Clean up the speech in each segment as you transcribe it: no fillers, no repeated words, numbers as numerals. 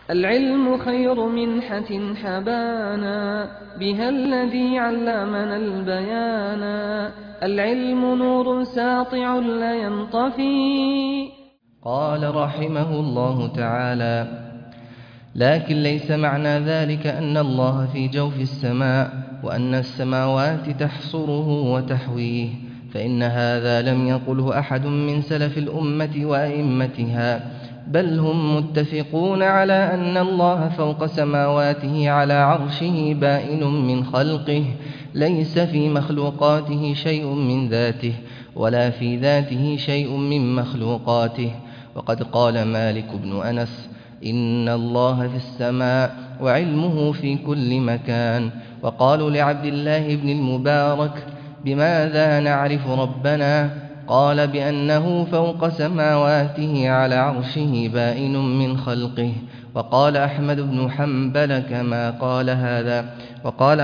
العلم خير منحة حبانا بها الذي علمنا البيانا. العلم نور ساطع لا ينطفي. قال رحمه الله تعالى: لكن ليس معنى ذلك أن الله في جوف السماء وأن السماوات تحصره وتحويه، فإن هذا لم يقله أحد من سلف الأمة وأئمتها، بل هم متفقون على أن الله فوق سماواته على عرشه بائن من خلقه، ليس في مخلوقاته شيء من ذاته ولا في ذاته شيء من مخلوقاته. وقد قال مالك بن أنس: إن الله في السماء وعلمه في كل مكان. وقالوا لعبد الله بن المبارك: بماذا نعرف ربنا؟ قال: بأنه فوق سماواته على عرشه بائن من خلقه. وقال أحمد بن حنبل كما قال هذا، وقال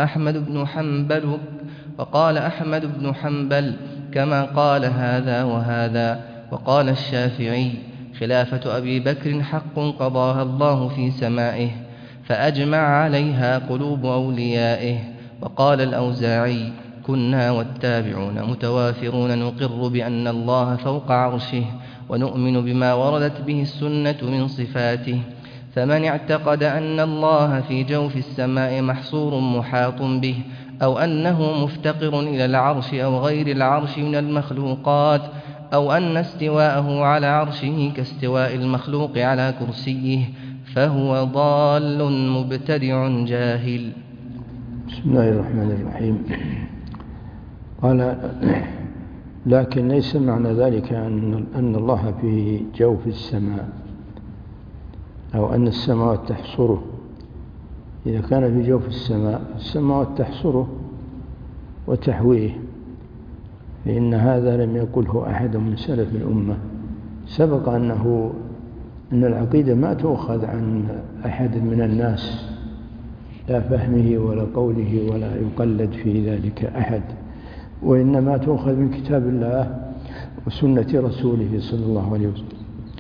أحمد بن حنبل كما قال هذا وهذا. وقال الشافعي: خلافة أبي بكر حق قضاها الله في سمائه، فأجمع عليها قلوب أوليائه. وقال الأوزاعي: كنا والتابعون متوافرون نقر بأن الله فوق عرشه، ونؤمن بما وردت به السنة من صفاته. فمن اعتقد أن الله في جوف السماء محصور محاط به، أو أنه مفتقر إلى العرش أو غير العرش من المخلوقات، أو أن استواءه على عرشه كاستواء المخلوق على كرسيه، فهو ضال مبتدع جاهل. بسم الله الرحمن الرحيم. قال: لكن ليس معنى ذلك أن الله في جوف السماء أو أن السماوات تحصره. إذا كان في جوف السماء السماوات تحصره وتحويه، فإن هذا لم يقله أحد من سلف الأمة. سبق أن العقيدة ما تؤخذ عن أحد من الناس، لا فهمه ولا قوله، ولا يقلد في ذلك أحد، وإنما تؤخذ من كتاب الله وسنة رسوله صلى الله عليه وسلم،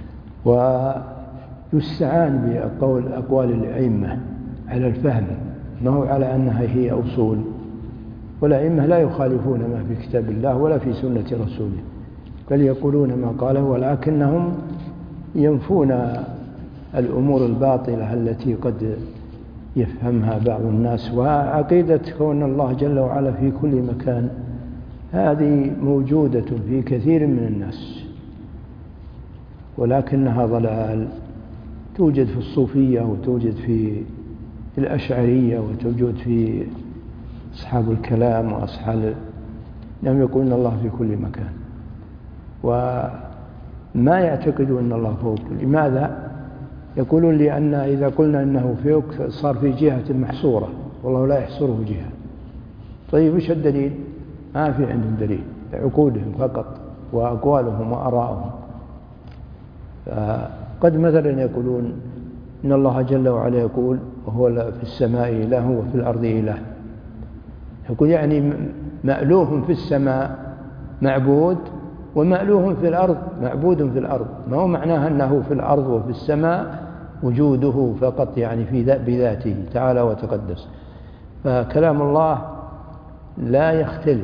ويستعان بأقوال الأئمة على الفهم، ما هو على أنها هي أصول. والأئمة لا يخالفون ما في كتاب الله ولا في سنة رسوله، بل يقولون ما قاله، ولكنهم ينفون الأمور الباطلة التي قد يفهمها بعض الناس. وعقيدة كون الله جل وعلا في كل مكان هذه موجودة في كثير من الناس، ولكنها ضلال. توجد في الصوفية، وتوجد في الأشعرية، وتوجد في أصحاب الكلام وأصحاب لم يقولون الله في كل مكان، وما يعتقدون أن الله فوق. لماذا؟ يقولون لأن إذا قلنا أنه فوق صار في جهة محصورة، والله لا يحصره جهة. طيب وش الدليل؟ ما في عندهم دليل، عقولهم فقط وأقوالهم وآرائهم. قد مثلا يقولون إن الله جل وعلا يقول: وهو في السماء إله وفي الأرض إله. يقول يعني مألوه في السماء معبود، ومألوه في الأرض معبود في الأرض. ما هو معناه أنه في الأرض وفي السماء وجوده فقط، يعني بذاته تعالى وتقدس. فكلام الله لا يختلف،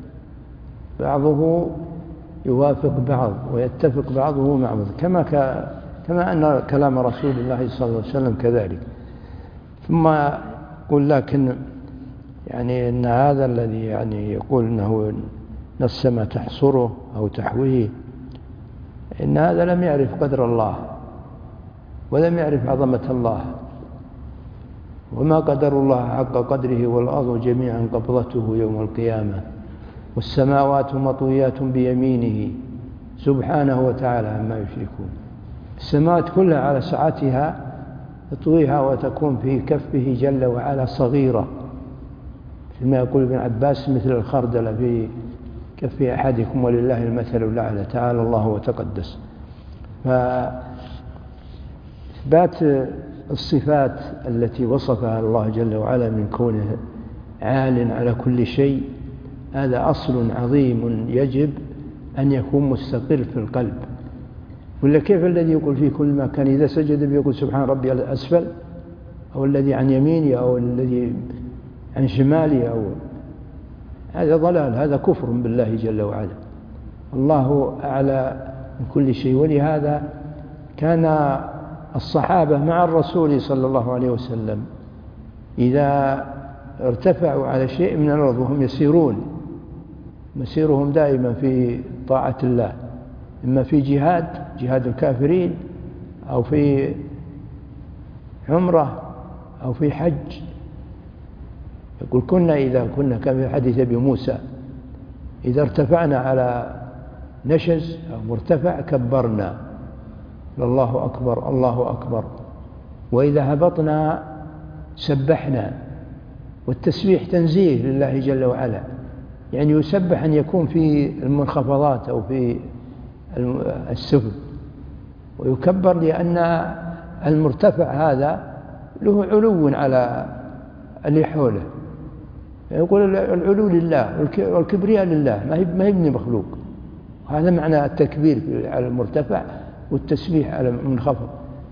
بعضه يوافق بعض ويتفق بعضه مع بعض، كما أن كلام رسول الله صلى الله عليه وسلم كذلك. ثم يقول: لكن يعني إن هذا الذي يعني يقول إنه السماء تحصره أو تحويه، إن هذا لم يعرف قدر الله ولم يعرف عظمة الله، وما قدر الله حق قدره، والأرض جميعا قبضته يوم القيامة، والسماوات مطويات بيمينه سبحانه وتعالى عما يشركون. السماوات كلها على سعتها يطويها وتكون في كفه جل وعلا صغيرة، كما يقول ابن عباس: مثل الخردل في كف أحدكم ولله المثل الأعلى تعالى الله وتقدس. فإثبات الصفات التي وصفها الله جل وعلا من كونه عال على كل شيء، هذا أصل عظيم يجب أن يكون مستقر في القلب. ولا كيف الذي يقول في كل مكان إذا سجد بيقول سبحان ربي الأسفل، أو الذي عن يميني، أو الذي عن شمالي، أو هذا ضلال، هذا كفر بالله جل وعلا. الله أعلى من كل شيء. ولهذا كان الصحابة مع الرسول صلى الله عليه وسلم إذا ارتفعوا على شيء من الأرض وهم يسيرون، مسيرهم دائما في طاعة الله، إما في جهاد الكافرين، أو في عمرة، أو في حج. يقول إذا كنا كما في حديث أبي موسى إذا ارتفعنا على نشز أو مرتفع كبرنا، الله أكبر الله أكبر، وإذا هبطنا سبحنا. والتسبيح تنزيه لله جل وعلا، يعني يسبح أن يكون في المنخفضات أو في السفل، ويكبر لأن المرتفع هذا له علو على اللي حوله. يقول العلو لله والكبرياء لله، ما هي من مخلوق. هذا معنى التكبير على المرتفع والتسبيح على المنخفض.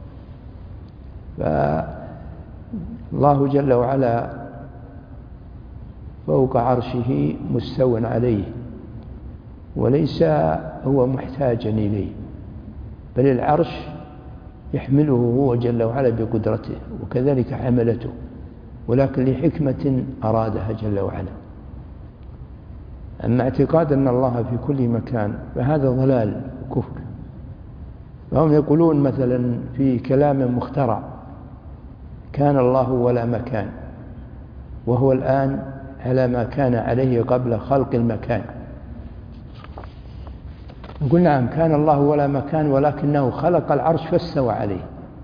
فالله جل وعلا فوق عرشه مستو عليه، وليس هو محتاجا إليه، بل العرش يحمله هو جل وعلا بقدرته، وكذلك حملته، ولكن لحكمة أرادها جل وعلا. أما اعتقاد أن الله في كل مكان فهذا ضلال وكفر. فهم يقولون مثلا في كلام مخترع كان الله ولا مكان، وهو الآن على ما كان عليه قبل خلق المكان. نقول نعم، كان الله ولا مكان، ولكنه خلق العرش فاستوى عليه،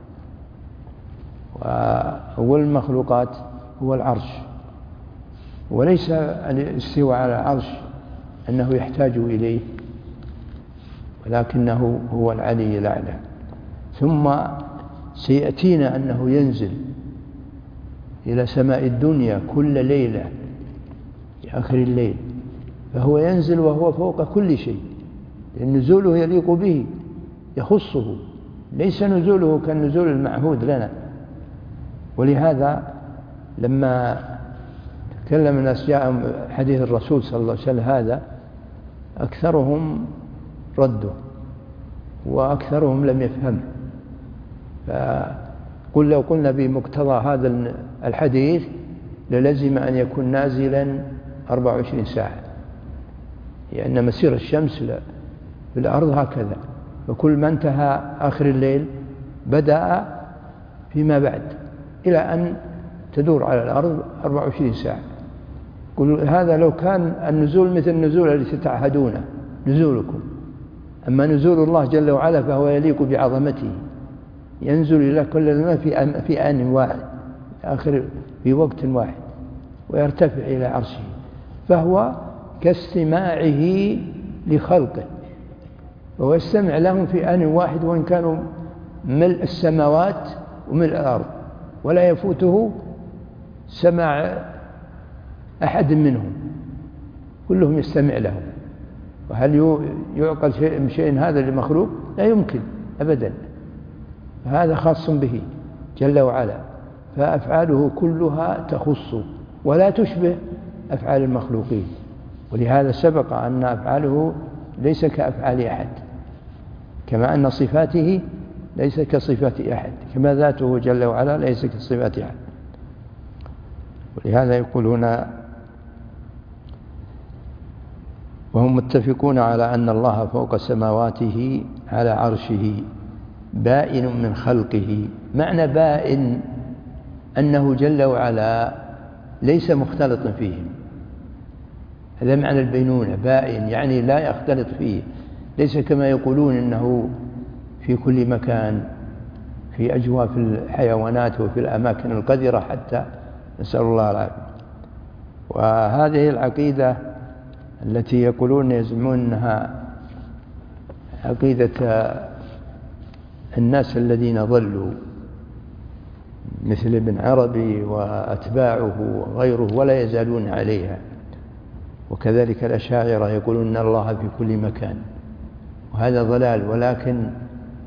وأول المخلوقات هو العرش، وليس الاستواء على العرش أنه يحتاج إليه، ولكنه هو العلي الأعلى. ثم سيأتينا أنه ينزل إلى سماء الدنيا كل ليلة في آخر الليل، فهو ينزل وهو فوق كل شيء، لأن نزوله يليق به يخصه، ليس نزوله كالنزول المعهود لنا. ولهذا لما تكلم الناس جاء حديث الرسول صلى الله عليه وسلم هذا، أكثرهم ردوا وأكثرهم لم يفهمه. فقل لو قلنا بمقتضى هذا الحديث للزم أن يكون نازلا 24 ساعة، لأن مسير الشمس في الأرض هكذا، وكل ما انتهى آخر الليل بدأ فيما بعد إلى أن تدور على الأرض 24 ساعة. قل هذا لو كان النزول مثل النزول الذي تعهدونه نزولكم، أما نزول الله جل وعلا فهو يليق بعظمته، ينزل إلى كل الماء في آن واحد في وقت واحد، ويرتفع إلى عرشه، فهو كاستماعه لخلقه، وهو يستمع لهم في آن واحد، وإن كانوا ملء السماوات وملء الأرض، ولا يفوته سماع أحد منهم، كلهم يستمع لهم. وهل يعقل شيء هذا لمخلوق؟ لا يمكن أبدا، هذا خاص به جل وعلا، فأفعاله كلها تخص ولا تشبه أفعال المخلوقين. ولهذا سبق أن أفعاله ليس كأفعال أحد، كما أن صفاته ليس كصفات أحد، كما ذاته جل وعلا ليس كصفات أحد. ولهذا يقولون وهم متفقون على أن الله فوق سماواته على عرشه بائن من خلقه. معنى بائن أنه جل وعلا ليس مختلط فيهم، هذا معنى البينونة، بائن يعني لا يختلط فيه، ليس كما يقولون إنه في كل مكان في أجواف الحيوانات وفي الأماكن القذرة حتى، نسأل الله العافية. وهذه العقيدة التي يقولون يزعمون أنها عقيدة الناس الذين ضلوا مثل ابن عربي وأتباعه وغيره ولا يزالون عليها، وكذلك الأشاعرة يقولون أن الله في كل مكان، وهذا ضلال. ولكن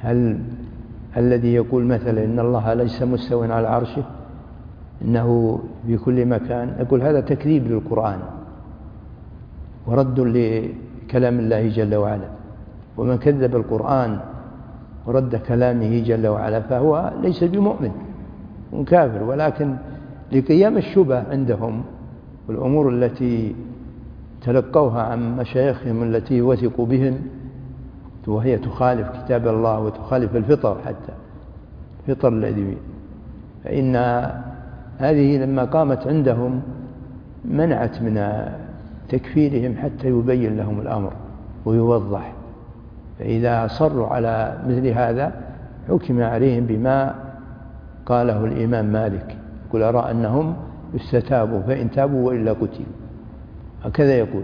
هل الذي يقول مثلا إن الله ليس مستوٍ على عرشه إنه في كل مكان، أقول هذا تكذيب للقرآن ورد لكلام الله جل وعلا. ومن كذب القرآن ورد كلامه جل وعلا فهو ليس بمؤمن وكافر، ولكن لقيام الشبه عندهم والأمور التي تلقوها عن مشايخهم التي وثقوا بهم، وهي تخالف كتاب الله وتخالف الفطر، حتى الفطر الذي، فإن هذه لما قامت عندهم منعت من تكفيرهم حتى يبين لهم الأمر ويوضح. فإذا أصروا على مثل هذا حكم عليهم بما قاله الإمام مالك، يقول أرى أنهم يستتابوا، فإن تابوا وإلا قتلوا، هكذا يقول.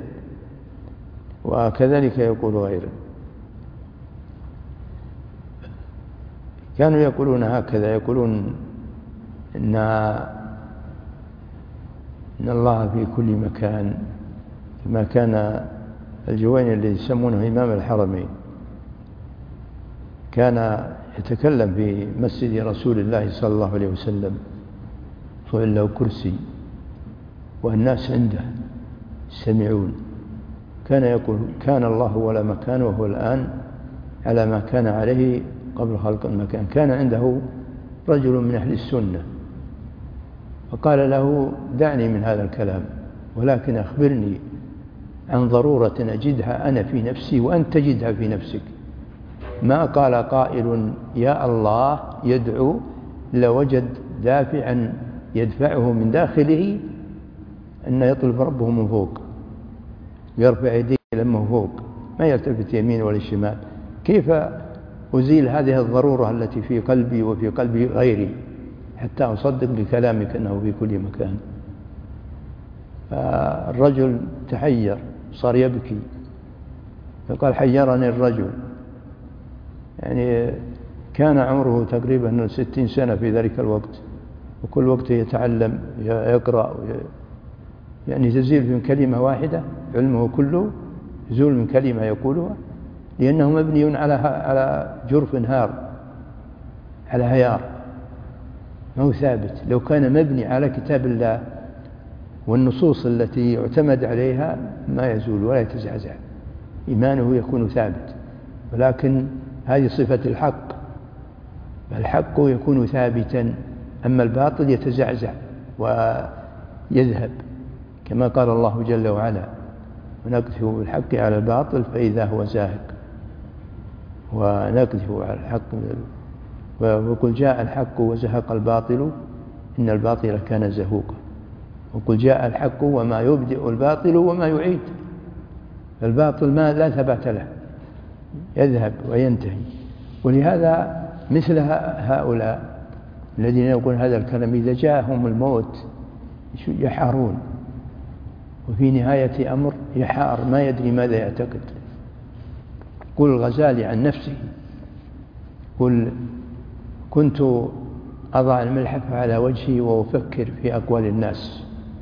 وكذلك يقول غيره، كانوا يقولون هكذا، يقولون إن الله في كل مكان، كما كان الجويني الذي يسمونه إمام الحرمين كان يتكلم في مسجد رسول الله صلى الله عليه وسلم، فإن له كرسي والناس عنده يستمعون، كان يقول كان الله ولا مكان، وهو الآن على ما كان عليه قبل خلق المكان. كان عنده رجل من أهل السنة فقال له دعني من هذا الكلام، ولكن أخبرني عن ضرورة أجدها أنا في نفسي وأنت تجدها في نفسك. ما قال قائل يا الله يدعو لوجد دافعا يدفعه من داخله أن يطلب ربه من فوق، يرفع يديه لما فوق، ما يلتفت يمين ولا شمال. كيف أزيل هذه الضرورة التي في قلبي وفي قلب غيري حتى أصدق بكلامك أنه في كل مكان؟ فالرجل تحير، صار يبكي، فقال حيرني الرجل، يعني كان عمره تقريبا 60 سنة في ذلك الوقت، وكل وقت يتعلم يقرأ، يعني تزيل من كلمة واحدة علمه كله يزول من كلمة يقولها، لأنه مبني على جرف هار، على هيار، ما هو ثابت. لو كان مبني على كتاب الله والنصوص التي يعتمد عليها ما يزول ولا يتزعزع، إيمانه يكون ثابت. ولكن هذه صفة الحق، الحق يكون ثابتا، أما الباطل يتزعزع ويذهب، كما قال الله جل وعلا ونقذف بالحق على الباطل فإذا هو زاهق، ونقذف على الحق وقل جاء الحق وزهق الباطل إن الباطل كان زهوقا، وقل جاء الحق وما يبدئ الباطل وما يعيد. الباطل ما لا ثبات له، يذهب وينتهي. ولهذا مثل هؤلاء الذين يقولون هذا الكلام إذا جاءهم الموت يحارون، وفي نهاية أمر يحار ما يدري ماذا يعتقد. قل الغزالي عن نفسه، قل كنت أضع الملحف على وجهي وأفكر في أقوال الناس،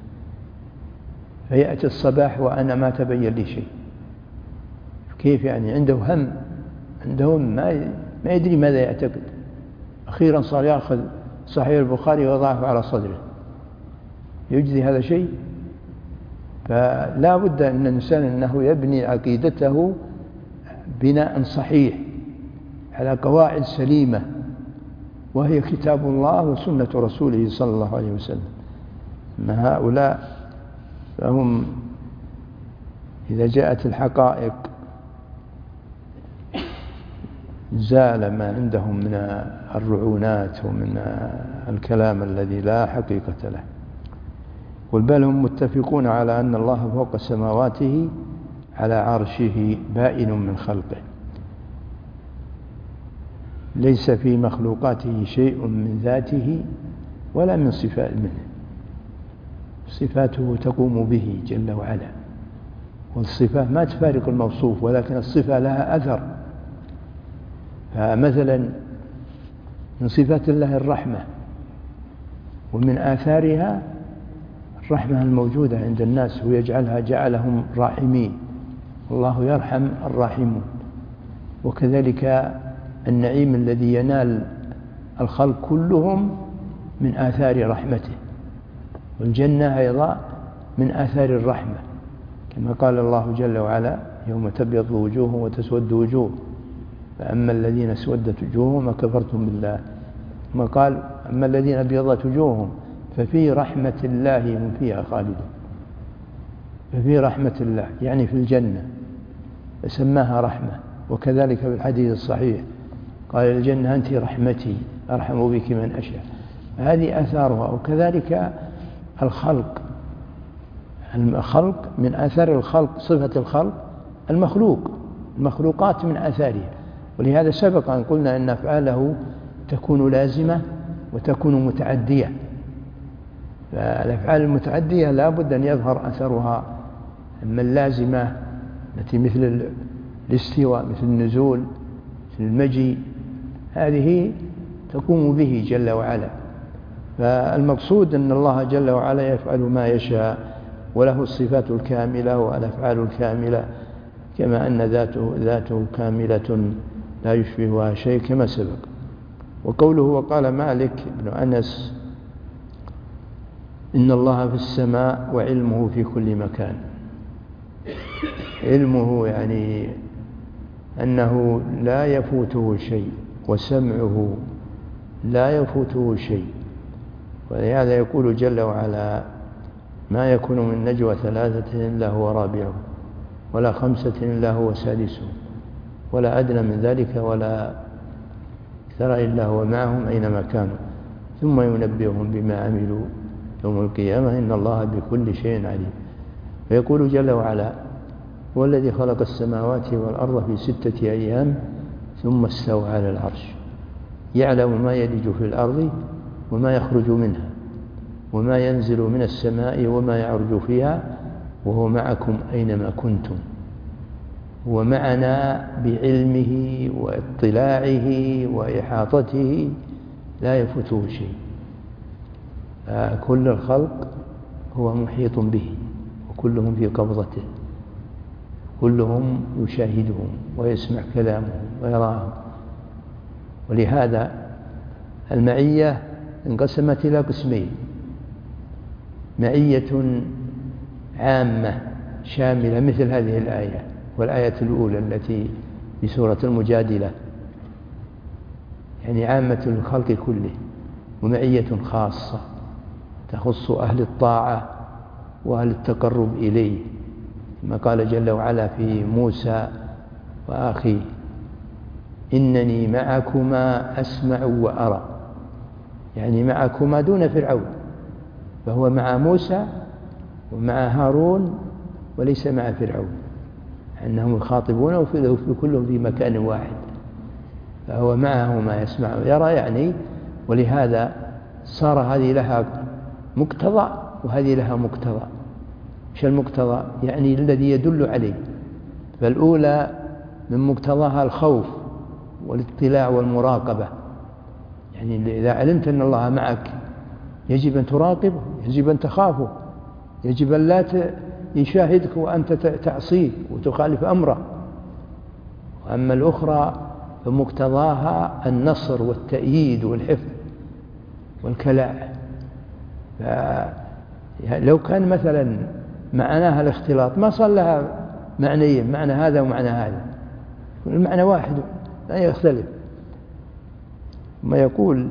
فيأتي الصباح وأنا ما تبين لي شيء. كيف يعني؟ عنده هم، عندهم ما يدري ماذا يعتقد. أخيرا صار يأخذ صحيح البخاري ويضعه على صدره، يجزي هذا شيء؟ فلا بد أن الإنسان أنه يبني عقيدته بناء صحيح على قواعد سليمة، وهي كتاب الله وسنة رسوله صلى الله عليه وسلم. أما هؤلاء فهم إذا جاءت الحقائق زال ما عندهم من الرعونات ومن الكلام الذي لا حقيقة له. بل هم متفقون على أن الله فوق سماواته على عرشه بائن من خلقه، ليس في مخلوقاته شيء من ذاته ولا من صفات منه، صفاته تقوم به جل وعلا، والصفة ما تفارق الموصوف، ولكن الصفة لها أثر. فمثلا من صفات الله الرحمة، ومن آثارها الرحمة الموجودة عند الناس ويجعلها جعلهم راحمين، والله يرحم الراحمون. وكذلك النعيم الذي ينال الخلق كلهم من آثار رحمته، والجنة أيضا من آثار الرحمة، كما قال الله جل وعلا: يوم تبيض وجوه وتسود وجوه، فأما الذين اسودت وجوههم أكفرتم بالله، ثم قال: أما الذين ابيضت وجوههم ففي رحمة الله هم فيها خالدون. ففي رحمة الله يعني في الجنة، فسماها رحمة. وكذلك في الحديث الصحيح قال: الجنة أنت رحمتي أرحم بك من أشاء. هذه آثارها. وكذلك الخلق من آثار الخلق، صفة الخلق المخلوقات من آثارها. ولهذا سبق أن قلنا أن أفعاله تكون لازمة وتكون متعدية. فالأفعال المتعدية لا بد أن يظهر أثرها. أما اللازمة التي مثل الاستواء، مثل النزول، مثل المجيء، هذه تقوم به جل وعلا. فالمقصود أن الله جل وعلا يفعل ما يشاء، وله الصفات الكاملة والأفعال الكاملة، كما أن ذاته كاملة لا يشبهها شيء كما سبق. وقوله: وقال مالك بن أنس: إن الله في السماء وعلمه في كل مكان. علمه يعني أنه لا يفوته شيء، وسمعه لا يفوته شيء. ولهذا يقول جل وعلا: ما يكون من نجوى ثلاثة إلا هو رابعهم، ولا خمسة إلا هو سادسهم، ولا أدنى من ذلك ولا أكثر إلا هو معهم أينما كانوا، ثم ينبئهم بما عملوا يوم القيامة، إن الله بكل شيء عليم. ويقول جل وعلا: هو الذي خلق السماوات والأرض في 6 أيام ثم استوى على العرش، يعلم ما يلج في الأرض وما يخرج منها وما ينزل من السماء وما يعرج فيها، وهو معكم أينما كنتم. هو معنا بعلمه واطلاعه وإحاطته، لا يفوته شيء. كل الخلق هو محيط به، وكلهم في قبضته، كلهم يشاهدهم ويسمع كلامهم ويراهم. ولهذا المعية انقسمت إلى قسمين: معية عامة شاملة مثل هذه الآية، والآية الأولى التي في سورة المجادلة، يعني عامة الخلق كله. ومعية خاصة تخص أهل الطاعة وأهل التقرب إليه، كما قال جل وعلا في موسى وأخيه: إنني معكما أسمع وأرى، يعني معكما دون فرعون، فهو مع موسى ومع هارون وليس مع فرعون، أنهم يخاطبونه وفي كلهم في مكان واحد، فهو معهما يسمع ويرى يعني. ولهذا صار هذه لها مقتضى وهذه لها مقتضى. إيش المقتضى؟ يعني الذي يدل عليه. فالأولى من مقتضاها الخوف والاطلاع والمراقبة، يعني إذا علمت أن الله معك يجب أن تراقبه، يجب أن تخافه، يجب أن لا يشاهدك وأنت تعصيه وتخالف أمره. وأما الأخرى فمقتضاها النصر والتأييد والحفظ والكلاء. لو كان مثلا معناها الاختلاط ما صار لها معنيين، معنى هذا ومعنى هذا، المعنى واحد لا يختلف. ما يقول: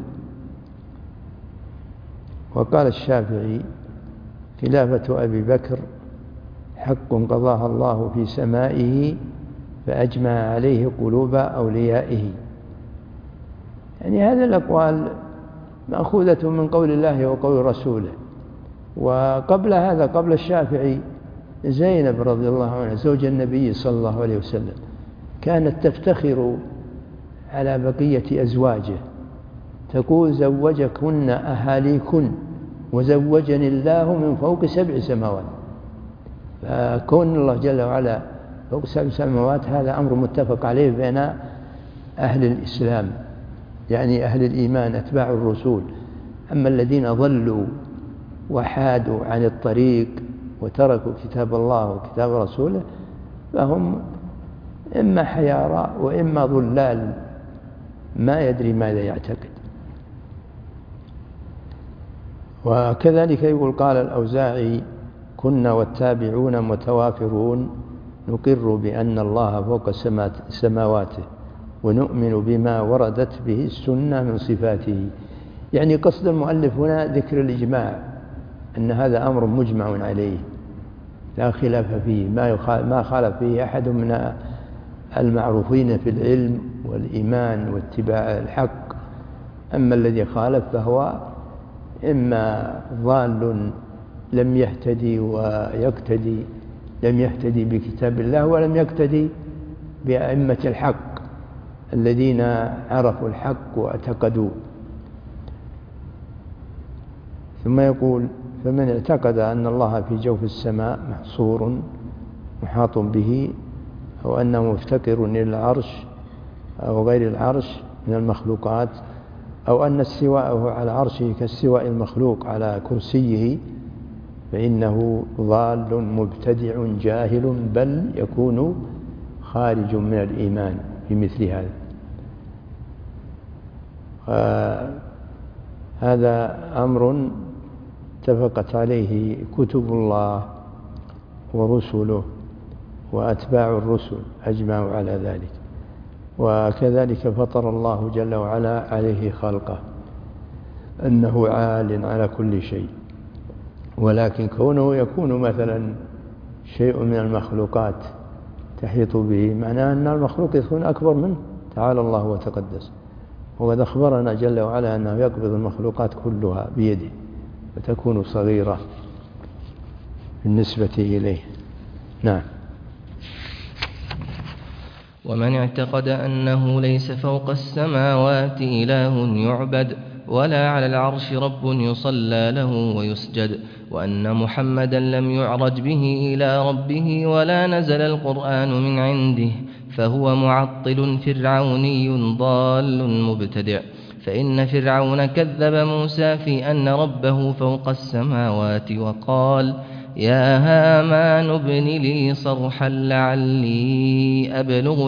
وقال الشافعي: خلافة أبي بكر حق قضاها الله في سمائه فأجمع عليه قلوب أوليائه. يعني هذه الأقوال مأخوذة من قول الله وقول رسوله. وقبل هذا، قبل الشافعي، زينب رضي الله عنها زوج النبي صلى الله عليه وسلم كانت تفتخر على بقية أزواجه، تقول: زوجكن أهاليكن وزوجني الله من فوق 7 سماوات. فكون الله جل وعلا فوق 7 سماوات هذا أمر متفق عليه بين أهل الإسلام، يعني أهل الإيمان أتباع الرسول. أما الذين ضلوا وحادوا عن الطريق وتركوا كتاب الله وكتاب رسوله فهم إما حيارى وإما ضلال ما يدري ماذا يعتقد. وكذلك يقول قال الأوزاعي: كنا والتابعون متوافرون نقر بأن الله فوق سماواته ونؤمن بما وردت به السنة من صفاته. يعني قصد المؤلف هنا ذكر الإجماع، أن هذا أمر مجمع عليه لا خلاف فيه، ما خالف فيه أحد من المعروفين في العلم والإيمان واتباع الحق. أما الذي خالف فهو إما ضال لم يهتدي ويقتدي، لم يهتدي بكتاب الله ولم يقتدي بأئمة الحق الذين عرفوا الحق واعتقدوا. ثم يقول: فمن اعتقد أن الله في جوف السماء محصور محاط به، أو أنه مفتقر إلى العرش أو غير العرش من المخلوقات، أو أن استواءه على عرشه كاستواء المخلوق على كرسيه، فإنه ضال مبتدع جاهل، بل يكون خارج من الإيمان بمثل هذا. هذا أمر اتفقت عليه كتب الله ورسله وأتباع الرسل أجمعوا على ذلك. وكذلك فطر الله جل وعلا عليه خلقه أنه عال على كل شيء، ولكن كونه يكون مثلا شيء من المخلوقات تحيط به، معناه أن المخلوق يكون أكبر منه تعالى الله وتقدس. وقد أخبرنا جل وعلا أنه يقبض المخلوقات كلها بيده وتكون صغيرة بالنسبة إليه. نعم. ومن اعتقد أنه ليس فوق السماوات إله يعبد ولا على العرش رب يصلى له ويسجد، وأن محمدا لم يعرج به إلى ربه ولا نزل القرآن من عنده، فهو معطل فرعوني ضال مبتدع. فإن فرعون كذب موسى في أن ربه فوق السماوات وقال: يا هامان ابن لي صرحا لعلي أبلغ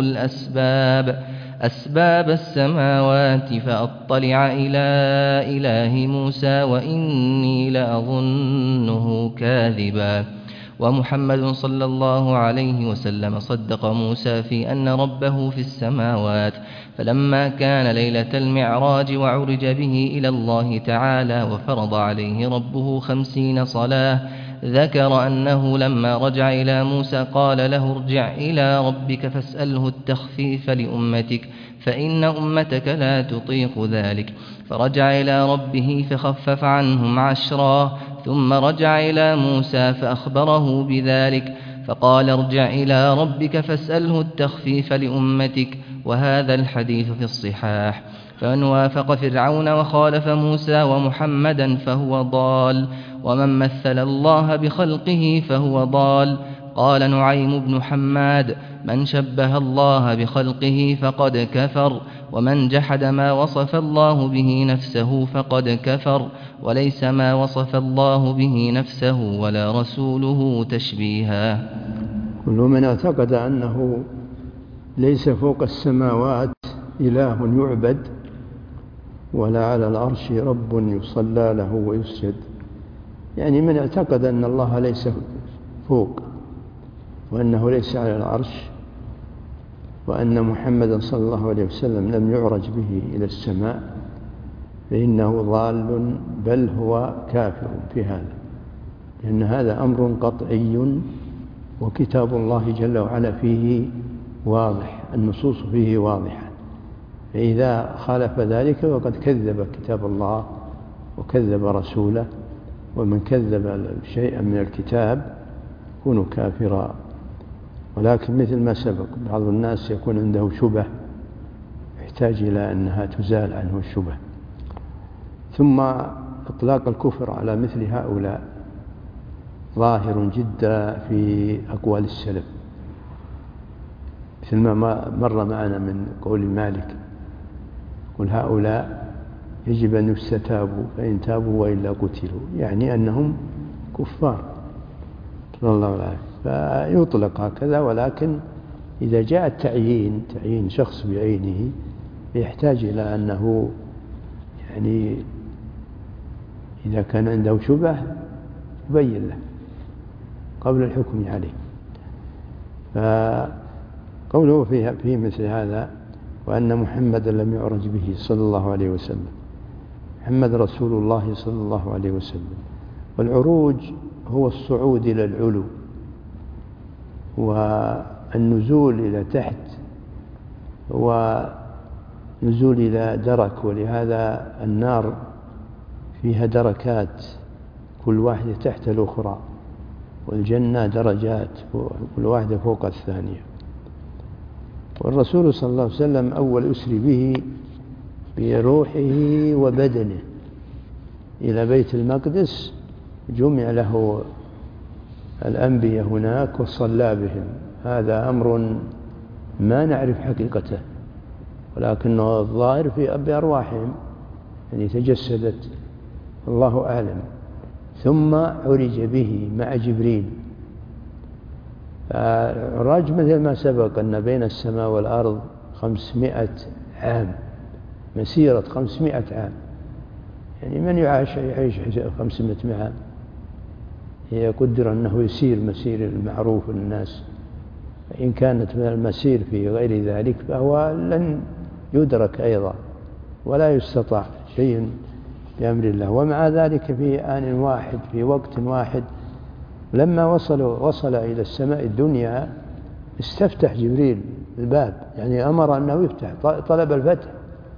أسباب السماوات فأطلع إلى إله موسى وإني لأظنه كاذبا. ومحمد صلى الله عليه وسلم صدق موسى في أن ربه في السماوات. فلما كان ليلة المعراج وعرج به إلى الله تعالى وفرض عليه ربه 50 صلاة، ذكر أنه لما رجع إلى موسى قال له: ارجع إلى ربك فاسأله التخفيف لأمتك فإن أمتك لا تطيق ذلك. فرجع إلى ربه فخفف عنهم 10، ثم رجع إلى موسى فأخبره بذلك فقال: ارجع إلى ربك فاسأله التخفيف لأمتك. وهذا الحديث في الصحاح. فمن وافق فرعون وخالف موسى ومحمدا فهو ضال، ومن مثل الله بخلقه فهو ضال. قال نعيم بن حماد: من شبه الله بخلقه فقد كفر، ومن جحد ما وصف الله به نفسه فقد كفر، وليس ما وصف الله به نفسه ولا رسوله تشبيها. كل من اعتقد أنه ليس فوق السماوات إله يعبد ولا على العرش رب يصلى له ويسجد، يعني من اعتقد أن الله ليس فوق وأنه ليس على العرش وأن محمدا صلى الله عليه وسلم لم يعرج به إلى السماء، فإنه ضال، بل هو كافر في هذا، لأن هذا أمر قطعي وكتاب الله جل وعلا فيه واضح، النصوص فيه واضحة. فإذا خالف ذلك فقد كذب كتاب الله وكذب رسوله، ومن كذب شيئا من الكتاب يكون كافرا. ولكن مثل ما سبق، بعض الناس يكون عنده شبه يحتاج إلى أنها تزال عنه الشبه. ثم إطلاق الكفر على مثل هؤلاء ظاهر جدا في أقوال السلف، مثل ما مر معنا من قول مالك: قل هؤلاء يجب أن يستتابوا فإن تابوا وإلا قتلوا، يعني أنهم كفار صلى الله عليه وسلم. فيطلق هكذا، ولكن إذا جاء تعيين شخص بعينه يحتاج إلى أنه يعني إذا كان عنده شبهة يبين له قبل الحكم عليه. فقوله في مثل هذا وأن محمدا لم يعرج به صلى الله عليه وسلم، محمد رسول الله صلى الله عليه وسلم. والعروج هو الصعود إلى العلو والنزول إلى تحت ونزول إلى درك، ولهذا النار فيها دركات كل واحدة تحت الأخرى، والجنة درجات كل واحدة فوق الثانية. والرسول صلى الله عليه وسلم أول أسري به بروحه وبدنه إلى بيت المقدس، جمع له الأنبياء هناك وصلى بهم. هذا أمر ما نعرف حقيقته، ولكنه الظاهر بأرواحهم يعني تجسدت، الله أعلم. ثم عرج به مع جبريل. فالعراج مثل ما سبق أن بين السماء والأرض 500 عام، مسيرة 500 عام. يعني من يعيش 500 عام؟ هي قدر أنه يسير مسير المعروف للناس، إن كانت من المسير في غير ذلك فهو لن يدرك أيضا ولا يستطاع شيء بأمر الله. ومع ذلك في آن واحد في وقت واحد لما وصل إلى السماء الدنيا استفتح جبريل الباب، يعني أمر أنه يفتح، طلب الفتح.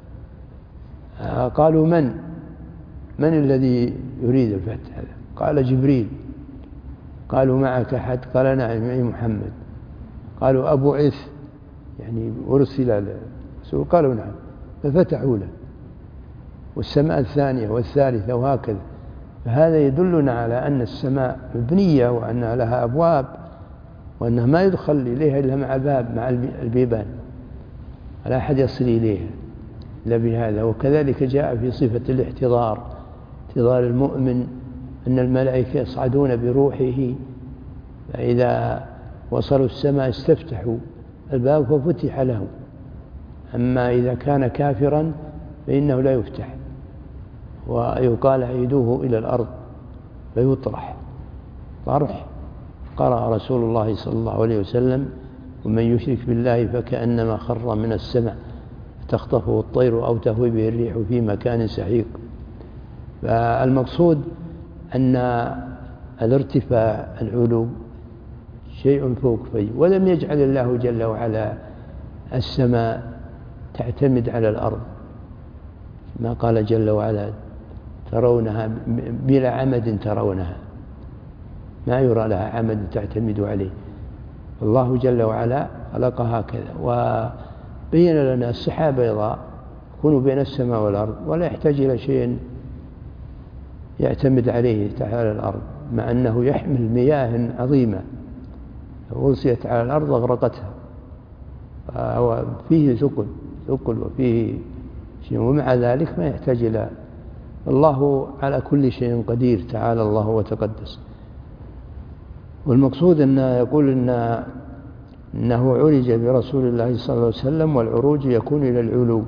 قالوا من الذي يريد الفتح هذا؟ قال جبريل. قالوا معك أحد؟ قال نعم معي محمد. قالوا أبعث يعني أرسل الرسول؟ قالوا نعم. ففتحوا له، والسماء الثانية والثالثة وهكذا. فهذا يدلنا على أن السماء مبنية وأنها لها أبواب، وأنها ما يدخل إليها إلا مع الباب، مع البيبان، لا أحد يصل إليها إلا بهذا. وكذلك جاء في صفة الاحتضار، احتضار المؤمن، أن الملائكة يصعدون بروحه، فإذا وصلوا السماء استفتحوا الباب ففتح له. أما إذا كان كافرا فإنه لا يفتح، ويقال عيدوه إلى الأرض فيطرح طرح. قرأ رسول الله صلى الله عليه وسلم: ومن يشرك بالله فكأنما خر من السماء تخطفه الطير أو تهوي به الريح في مكان سحيق. فالمقصود أن الارتفاع العلو شيء فوق شيء، ولم يجعل الله جل وعلا السماء تعتمد على الأرض، ما قال جل وعلا ترونها بلا عمد ترونها، ما يرى لها عمد تعتمد عليه. الله جل وعلا خلقها هكذا، وبين لنا السحاب أيضا يكون بين السماء والأرض ولا يحتاج إلى شيء يعتمد عليه على الأرض، مع أنه يحمل مياه عظيمة لو أرسلت على الأرض أغرقتها. فهو فيه ثقل وفيه شيء، ومع ذلك ما يحتاج إلى. الله على كل شيء قدير تعالى الله وتقدس. والمقصود أن يقول إنه عرج برسول الله صلى الله عليه وسلم، والعروج يكون إلى العلو.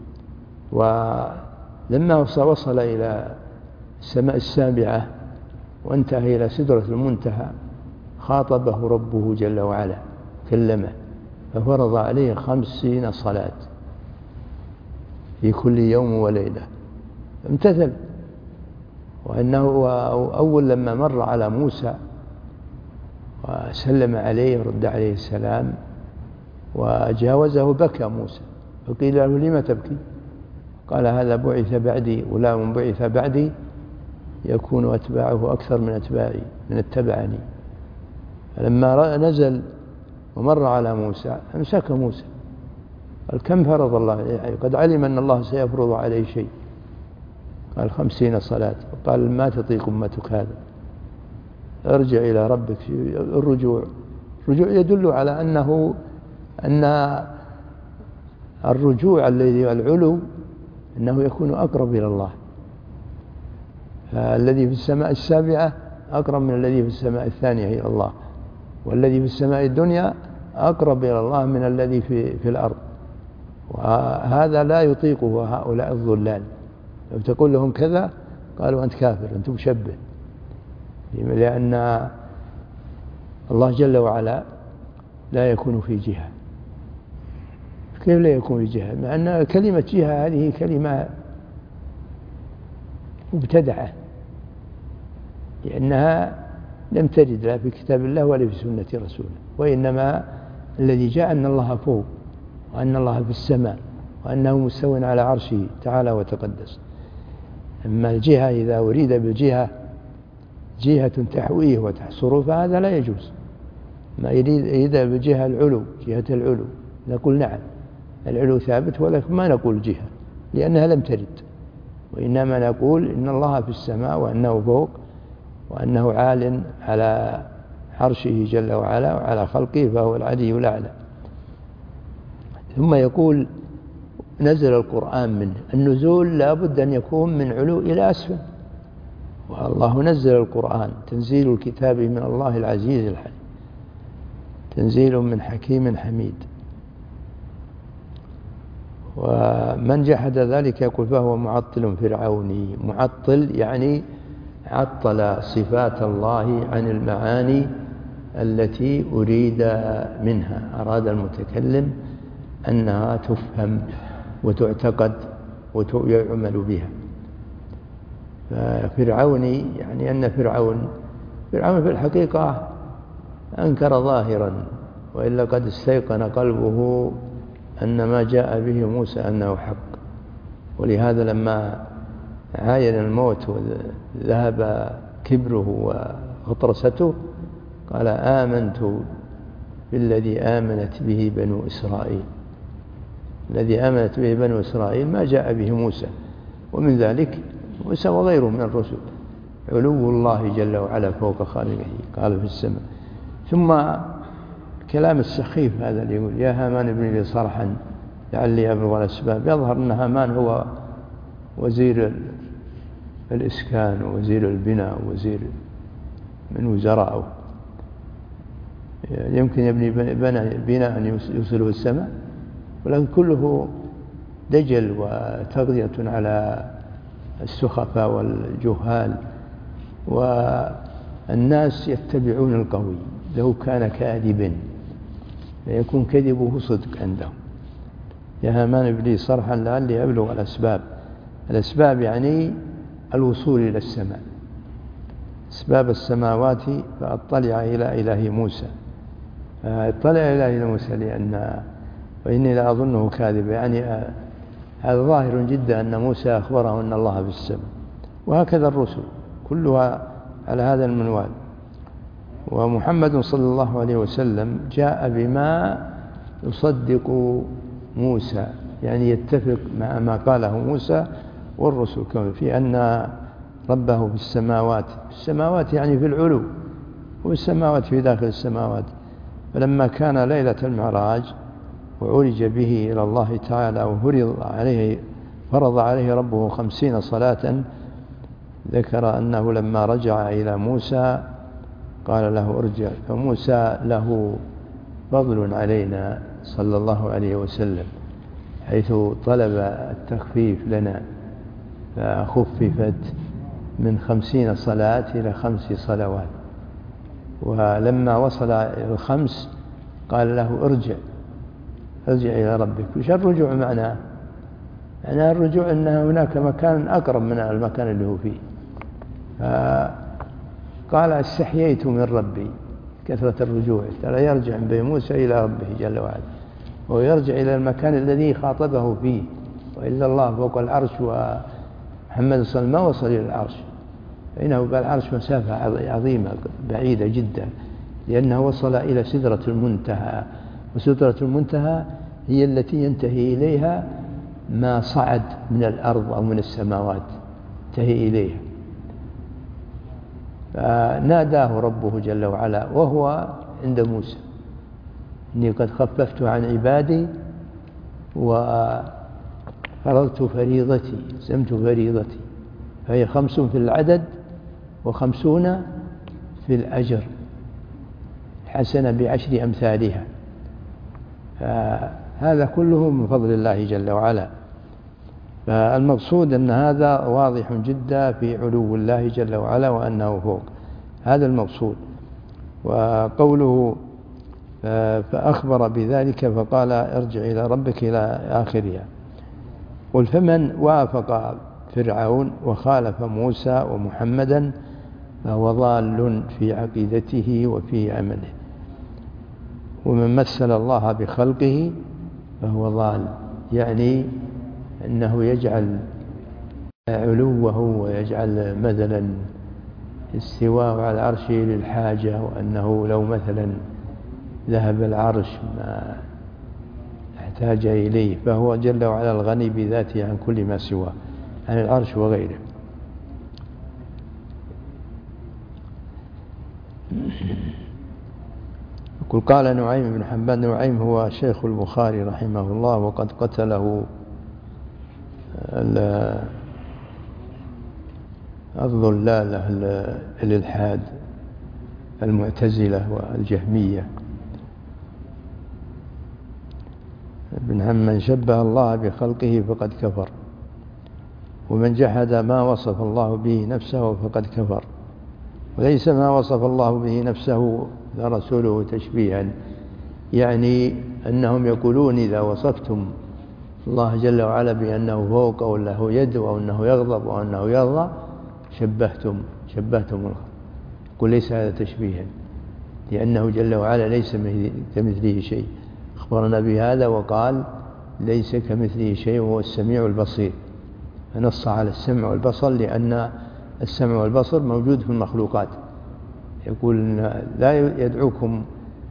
ولما وصل إلى السماء السابعة وانتهى إلى سدرة المنتهى خاطبه ربه جل وعلا، كلمه، ففرض عليه 50 صلاة في كل يوم وليلة، امتثل. وأنه أول لما مر على موسى وسلم عليه ورد عليه السلام وجاوزه بكى موسى، فقيل له: لم تبكي؟ قال: هذا بعث بعدي، غلام بعث بعدي يكون أتباعه أكثر من أتباعي، من اتبعني. فلما نزل ومر على موسى أمسك موسى، قال: كم فرض الله عليه؟ قد علم أن الله سيفرض عليه شيء. قال: 50 صلاة. قال: ما تطيق أمتك هذا، ارجع إلى ربك. الرجوع يدل على أن الرجوع الذي العلو أنه يكون أقرب إلى الله. فالذي في السماء السابعة أقرب من الذي في السماء الثانية إلى الله، والذي في السماء الدنيا أقرب إلى الله من الذي في الأرض. وهذا لا يطيقه هؤلاء الضلال. لو تقول لهم كذا قالوا أنت كافر، أنت مشبه، لأن الله جل وعلا لا يكون في جهة. كيف لا يكون في جهة؟ مع أن كلمة جهة هذه كلمة مبتدعة، لأنها لم ترد لا في كتاب الله ولا في سنة رسوله، وإنما الذي جاء أن الله فوق، وأن الله في السماء، وأنه مستو على عرشه تعالى وتقدس. أما الجهة إذا أريد بالجهة جهة تحويه وتحصره فهذا لا يجوز. ما يريد بالجهة العلو، جهة العلو، نقول نعم العلو ثابت، ولكن ما نقول جهة لأنها لم ترد، وإنما نقول إن الله في السماء وأنه فوق، وأنه عال على عرشه جل وعلا وعلى خلقه، فهو العلي الأعلى. ثم يقول نزل القرآن منه. النزول لا بد أن يكون من علو إلى أسفل، والله نزل القرآن تنزيل الكتاب من الله العزيز الحكيم، تنزيل من حكيم حميد. ومن جحد ذلك يقول فهو معطل فرعوني. معطل يعني عطل صفات الله عن المعاني التي أريد منها، أراد المتكلم أنها تفهم وتعتقد ويعمل بها. ففرعوني يعني أن فرعون في الحقيقة أنكر ظاهرا، وإلا قد استيقن قلبه أن ما جاء به موسى أنه حق. ولهذا لما عاين الموت وذهب كبره وغطرسته قال آمنت بالذي آمنت به بنو إسرائيل. الذي آمنت به بنو إسرائيل ما جاء به موسى، ومن ذلك موسى وغيره من الرسل. علو الله جل وعلا فوق خالقه قال في السماء. ثم كلام السخيف هذا اللي يقول يا هامان ابن لي صرحا لعلي أبلغ الأسباب. يظهر أن هامان هو وزير الإسكان ووزير البناء ووزير من وزرائه، يمكن يبني بناء يوصله السماء، ولكن كله دجل وتغذية على السخفاء والجهال، والناس يتبعون القوي لو كان كاذبا فيكون كذبه صدق عندهم. يا هامان ابن لي صرحا لعلي أبلغ الأسباب. الأسباب يعني الوصول إلى السماء، أسباب السماوات فأطلع إلى إله موسى. اطلع إلى إله موسى لأن وإني لا أظنه كاذبا، يعني هذا ظاهر جدا أن موسى أخبره أن الله في السماء. وهكذا الرسل كلها على هذا المنوال. ومحمد صلى الله عليه وسلم جاء بما يصدق موسى، يعني يتفق مع ما قاله موسى والرسل في أن ربه في السماوات. السماوات يعني في العلو، والسماوات في داخل السماوات. فلما كان ليلة المعراج وعرج به إلى الله تعالى وفرض عليه ربه 50 صلاة، ذكر أنه لما رجع إلى موسى قال له ارجع. فموسى له فضل علينا صلى الله عليه وسلم، حيث طلب التخفيف لنا فخففت من 50 صلاة إلى 5 صلوات. ولما وصل إلى 5 قال له ارجع إلى ربك. وش الرجوع معناه؟ معناه الرجوع أن هناك مكان أقرب من المكان اللي هو فيه. قال استحييت من ربي كثرة الرجوع. ترى يرجع بين موسى إلى ربه جل وعلا، ويرجع إلى المكان الذي خاطبه فيه. وإلا الله فوق العرش، ومحمد صلى الله عليه وسلم ما وصل إلى العرش، فإنه بالعرش مسافة عظيمة بعيدة جدا، لأنه وصل إلى سدرة المنتهى. وسدرة المنتهى هي التي ينتهي إليها ما صعد من الأرض أو من السماوات، انتهي إليها. فناداه ربه جل وعلا وهو عند موسى إني قد خففت عن عبادي وفرضت فريضتي، سمت فريضتي، فهي 5 في العدد و50 في الأجر، حسنة ب10 أمثالها. هذا كله من فضل الله جل وعلا. فالمقصود أن هذا واضح جدا في علو الله جل وعلا وأنه فوق، هذا المقصود. وقوله فأخبر بذلك فقال ارجع إلى ربك إلى آخرها. قل فمن وافق فرعون وخالف موسى ومحمدا فهو ضال في عقيدته وفي عمله، ومن مثل الله بخلقه فهو ضال، يعني أنه يجعل علوه ويجعل مثلا استواءه على العرش للحاجة، وأنه لو مثلا ذهب العرش ما احتاج إليه، فهو جل وعلا الغني بذاته عن كل ما سواه، عن العرش وغيره. يقول قال نعيم بن حبان، نعيم هو شيخ البخاري رحمه الله، وقد قتله الضلال أهل الإلحاد المعتزلة والجهمية. من شبه الله بخلقه فقد كفر، ومن جحد ما وصف الله به نفسه فقد كفر. وليس ما وصف الله به نفسه ورسوله تشبيها، يعني أنهم يقولون إذا وصفتم الله جل وعلا بأنه فوق أو له يد أو أنه يغضب أو أنه يرضى شبهتم الله. يقول ليس هذا تشبيها، لأنه جل وعلا ليس كمثله شيء، أخبرنا بهذا وقال ليس كمثله شيء وهو السميع البصير، فنص على السمع والبصر لأن السمع والبصر موجود في المخلوقات. يقول لا يدعوكم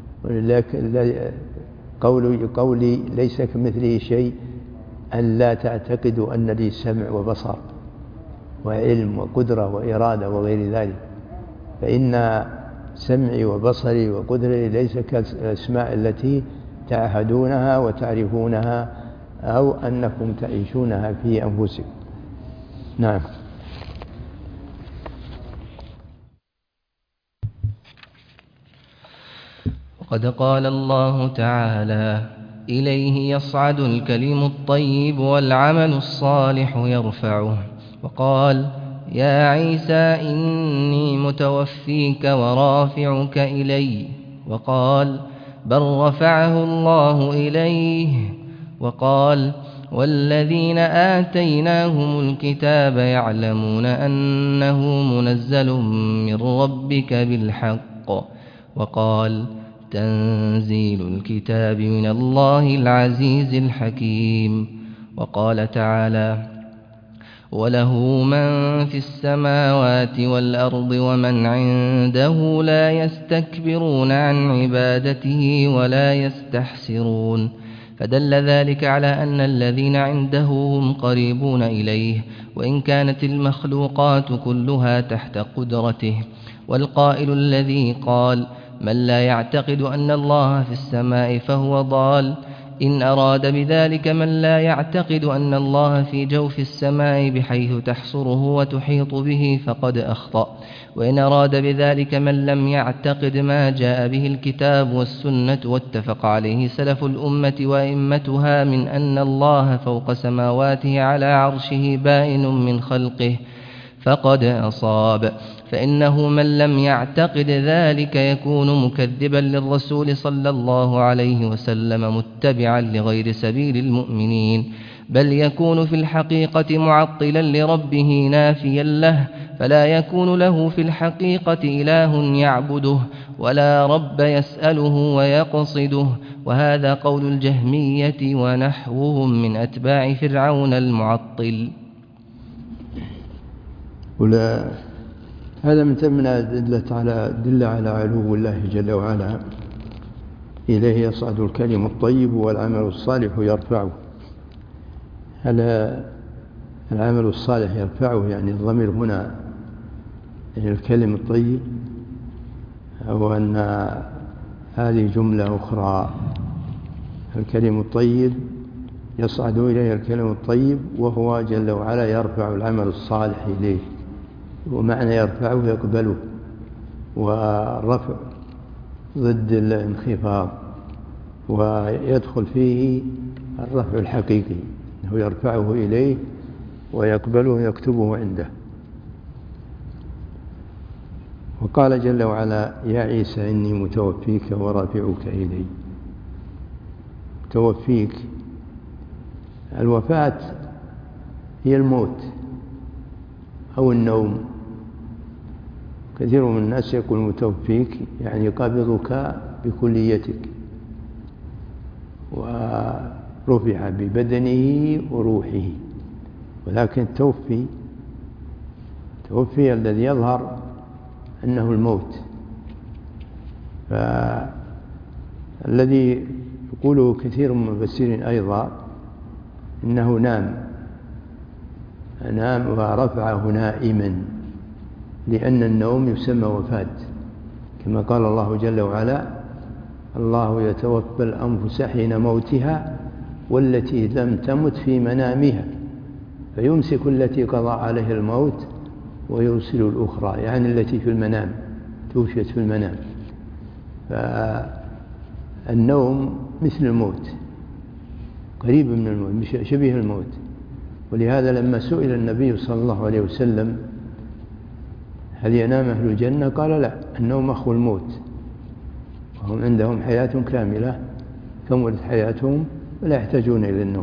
قولي ليس كمثله شيء أن لا تعتقدوا أن لي سمع وبصر وعلم وقدرة وإرادة وغير ذلك، فإن سمعي وبصري وقدرتي ليس كالأسماء التي تعهدونها وتعرفونها أو أنكم تعيشونها في أنفسكم. نعم. وقد قال الله تعالى إليه يصعد الكلم الطيب والعمل الصالح يرفعه. وقال يا عيسى إني متوفيك ورافعك إلي. وقال بل رفعه الله إليه. وقال والذين آتيناهم الكتاب يعلمون أنه منزل من ربك بالحق. وقال تنزيل الكتاب من الله العزيز الحكيم. وقال تعالى وله من في السماوات والأرض ومن عنده لا يستكبرون عن عبادته ولا يستحسرون. فدل ذلك على أن الذين عنده هم قريبون إليه، وإن كانت المخلوقات كلها تحت قدرته. والقائل الذي قال من لا يعتقد أن الله في السماء فهو ضال، إن أراد بذلك من لا يعتقد أن الله في جوف السماء بحيث تحصره وتحيط به فقد أخطأ، وإن أراد بذلك من لم يعتقد ما جاء به الكتاب والسنة واتفق عليه سلف الأمة وأئمتها من أن الله فوق سماواته على عرشه بائن من خلقه فقد أصاب. فإنه من لم يعتقد ذلك يكون مكذبا للرسول صلى الله عليه وسلم متبعا لغير سبيل المؤمنين، بل يكون في الحقيقة معطلا لربه نافيا له، فلا يكون له في الحقيقة إله يعبده ولا رب يسأله ويقصده. وهذا قول الجهمية ونحوهم من أتباع فرعون المعطل. هذا من الأدلة على علو الله جل وعلا. إليه يصعد الكلم الطيب والعمل الصالح يرفعه. هذا العمل الصالح يرفعه، يعني الضمير هنا الكلم الطيب، أو أن هذه جملة أخرى. الكلم الطيب يصعد إليه الكلم الطيب، وهو جل وعلا يرفع العمل الصالح إليه، ومعنى يرفعه يقبله، والرفع ضد الانخفاض، ويدخل فيه الرفع الحقيقي، أنه يرفعه إليه ويقبله ويكتبه عنده. وقال جل وعلا: يا عيسى إني متوفيك ورافعك إلي. توفيك، الوفاة هي الموت أو النوم. كثير من الناس يقول متوفيك يعني قابضك بكليتك، ورفع ببدنه وروحه، ولكن توفي الذي يظهر أنه الموت. فالذي يقوله كثير من المفسرين أيضا إنه نام ورفعه نائما، لأن النوم يسمى وفاة، كما قال الله جل وعلا: الله يتوفى الأنفس حين موتها والتي لم تمت في منامها فيمسك التي قضى عليها الموت ويرسل الأخرى، يعني التي في المنام، توفيت في المنام. فالنوم مثل الموت، قريب من الموت، شبيه الموت. ولهذا لما سئل النبي صلى الله عليه وسلم: هل ينام أهل الجنة؟ قال: لا، النوم أخو الموت، وهم عندهم حياة كاملة كملت حياتهم ولا يحتاجون إلى النوم.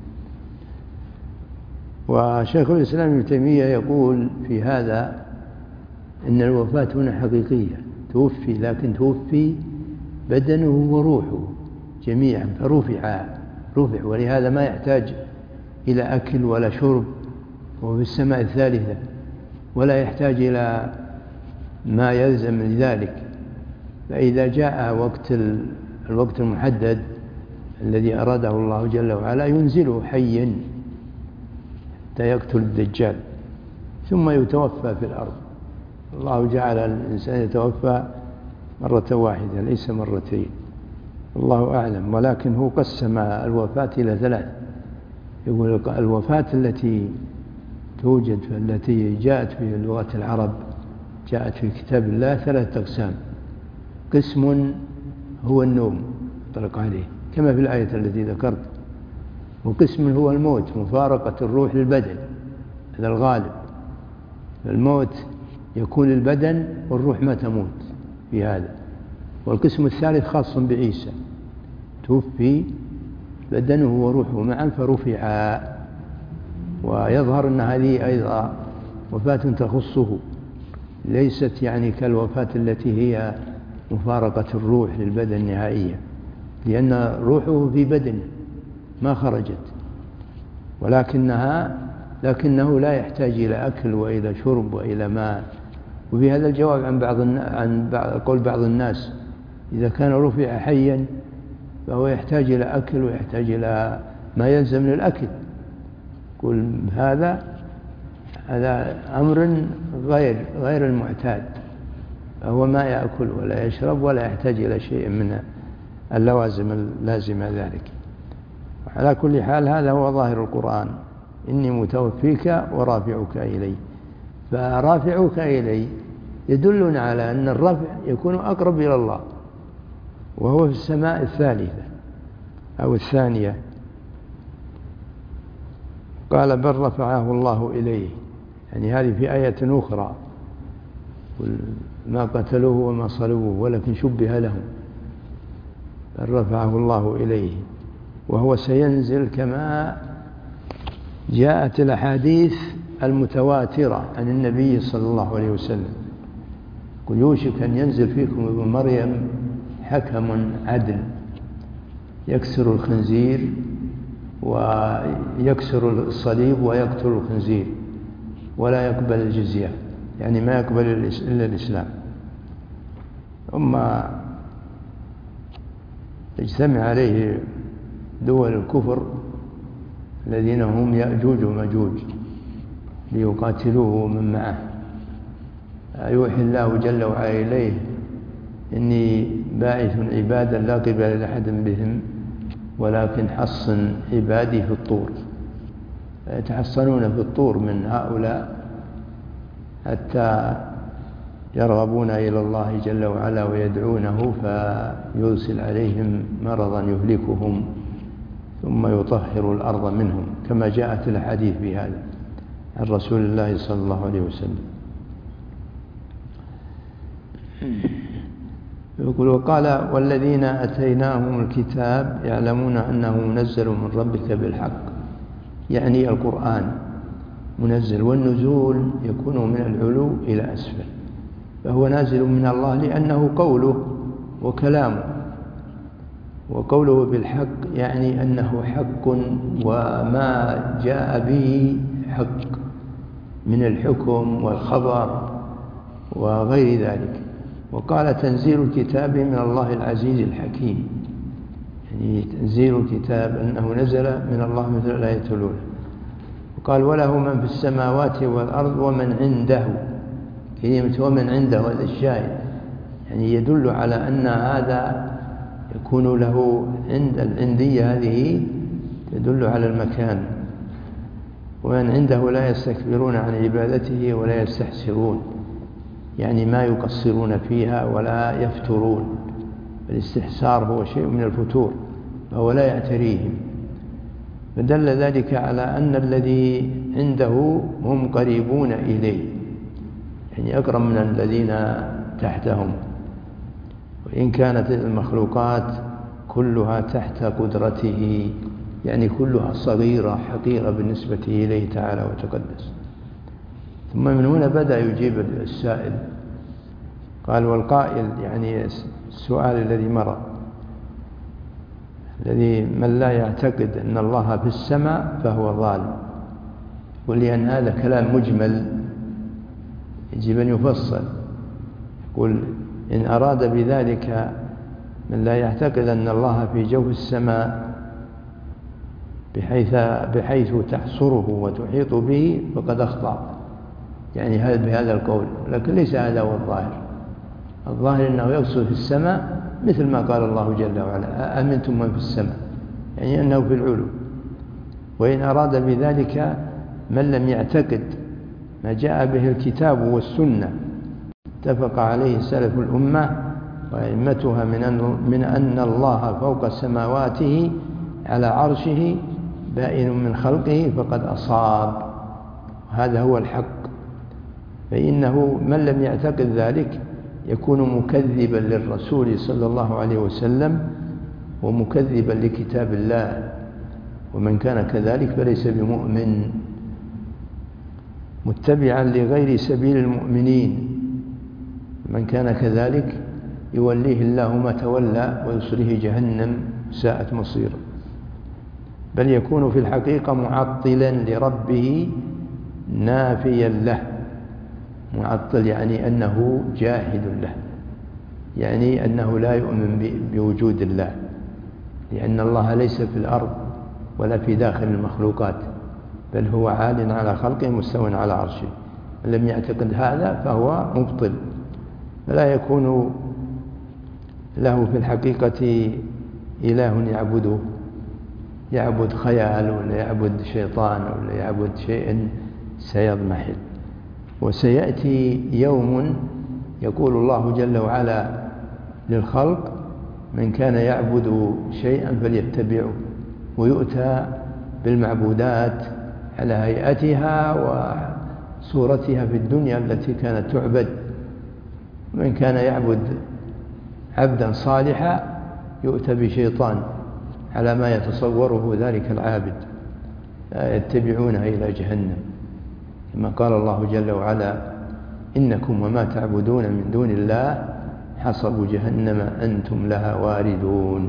وشيخ الإسلام ابن تيمية يقول في هذا إن الوفاة هنا حقيقية، توفي، لكن توفي بدنه وروحه جميعا، فرفع، ولهذا ما يحتاج إلى أكل ولا شرب، وهو في السماء الثالثة، ولا يحتاج إلى ما يلزم لذلك. فإذا جاء الوقت المحدد الذي أراده الله جل وعلا ينزله حيا حتى يقتل الدجال، ثم يتوفى في الأرض. الله جعل الإنسان يتوفى مرة واحدة ليس مرتين، الله أعلم. ولكن هو قسم الوفاة إلى ثلاث. يقول الوفاة التي توجد، التي جاءت في لغة العرب، جاءت في كتاب الله 3 أقسام. قسم هو النوم طلق عليه كما في الآية التي ذكرت، وقسم هو الموت، مفارقة الروح للبدن، هذا الغالب. الموت يكون البدن والروح ما تموت في هذا. والقسم الثالث خاص بعيسى، توفي بدنه وروحه معا فرفعا. ويظهر أن هذه أيضا وفاة تخصه، ليست يعني كالوفاة التي هي مفارقة الروح للبدن نهائيا، لأن روحه في بدنه ما خرجت، لكنه لا يحتاج إلى أكل وإلى شرب وإلى ماء. وفي هذا الجواب عن قول بعض الناس: إذا كان رفع حيا فهو يحتاج إلى أكل ويحتاج إلى ما يلزم للأكل. قل هذا أمر غير المعتاد، فهو ما يأكل ولا يشرب ولا يحتاج إلى شيء من اللوازم اللازمة ذلك. على كل حال هذا هو ظاهر القرآن: إني متوفيك ورافعك إلي. فرافعك إلي يدلنا على أن الرفع يكون أقرب إلى الله، وهو في السماء الثالثة أو الثانية. قال: بل رفعه الله إليه، يعني هذه في آية أخرى: ما قتلوه وما صلبوه ولكن شبه لهم، بل رفعه الله إليه. وهو سينزل كما جاءت الأحاديث المتواترة عن النبي صلى الله عليه وسلم: قل يوشك أن ينزل فيكم ابن مريم حكم عدل يكسر الخنزير ويكسر الصليب ويقتل الخنزير ولا يقبل الجزية، يعني ما يقبل إلا الإسلام. ثم يجتمع عليه دول الكفر الذين هم يأجوج ومجوج ليقاتلوه ومن معه. يوحي الله جل وعلا إليه: إني باعث عبادا لا قبل لأحد بهم ولكن حصن عبادي في الطور. يتحصنون في الطور من هؤلاء حتى يرغبون إلى الله جل وعلا ويدعونه فيرسل عليهم مرضا يهلكهم ثم يطهر الأرض منهم، كما جاءت الأحاديث بهذا عن رسول الله صلى الله عليه وسلم. يقول: وقال: والذين أتيناهم الكتاب يعلمون أنه منزل من ربك بالحق، يعني القرآن منزل، والنزول يكون من العلو إلى أسفل، فهو نازل من الله لأنه قوله وكلامه، وقوله بالحق يعني أنه حق، وما جاء به حق من الحكم والخبر وغير ذلك. وقال: تنزيل الكتاب من الله العزيز الحكيم، يعني تنزيل الكتاب أنه نزل من الله مثل الآية الأولى. وقال: وله من في السماوات والأرض ومن عنده، كلمة ومن عنده هذا الشاهد، يعني يدل على أن هذا يكون له عند العندية، هذه تدل على المكان. ومن عنده لا يستكبرون عن عبادته ولا يستحسرون، يعني ما يقصرون فيها ولا يفترون. الاستحسار هو شيء من الفتور فهو لا يعتريهم، فدل ذلك على أن الذي عنده هم قريبون إليه، يعني أقرب من الذين تحتهم، وإن كانت المخلوقات كلها تحت قدرته، يعني كلها صغيرة حقيرة بالنسبة إليه تعالى وتقدس. ثم من هنا بدأ يجيب السائل، قال: والقائل، يعني السؤال الذي مر، الذي من لا يعتقد أن الله في السماء فهو ضال، ولأن هذا كلام مجمل يجب أن يفصل. يقول: إن أراد بذلك من لا يعتقد أن الله في جوف السماء بحيث تحصره وتحيط به فقد أخطأ، يعني بهذا القول، لكن ليس هذا هو الظاهر. الظاهر أنه يقصد في السماء مثل ما قال الله جل وعلا: أأمنتم من في السماء، يعني أنه في العلو. وإن أراد بذلك من لم يعتقد ما جاء به الكتاب والسنة اتفق عليه سلف الأمة وأئمتها من أن الله فوق سماواته على عرشه بائن من خلقه فقد أصاب، هذا هو الحق. فإنه من لم يعتقد ذلك يكون مكذبا للرسول صلى الله عليه وسلم ومكذبا لكتاب الله، ومن كان كذلك فليس بمؤمن، متبعا لغير سبيل المؤمنين. من كان كذلك يوليه الله ما تولى ويصليه جهنم ساءت مصيرا، بل يكون في الحقيقة معطلا لربه نافيا له. معطل يعني أنه جاحد له، يعني أنه لا يؤمن بوجود الله، لأن الله ليس في الأرض ولا في داخل المخلوقات، بل هو عال على خلقه مستو على عرشه. من لم يعتقد هذا فهو مبطل، فلا يكون له في الحقيقة إله يعبده، يعبد خيال ولا يعبد شيطان ولا يعبد شيء سيضمحل. وسيأتي يوم يقول الله جل وعلا للخلق: من كان يعبد شيئا فليتبعه، ويؤتى بالمعبودات على هيئتها وصورتها في الدنيا التي كانت تعبد. من كان يعبد عبدا صالحا يؤتى بشيطان على ما يتصوره ذلك العابد، لا يتبعونه إلى جهنم، كما قال الله جل وعلا: إنكم وما تعبدون من دون الله حصب جهنم أنتم لها واردون.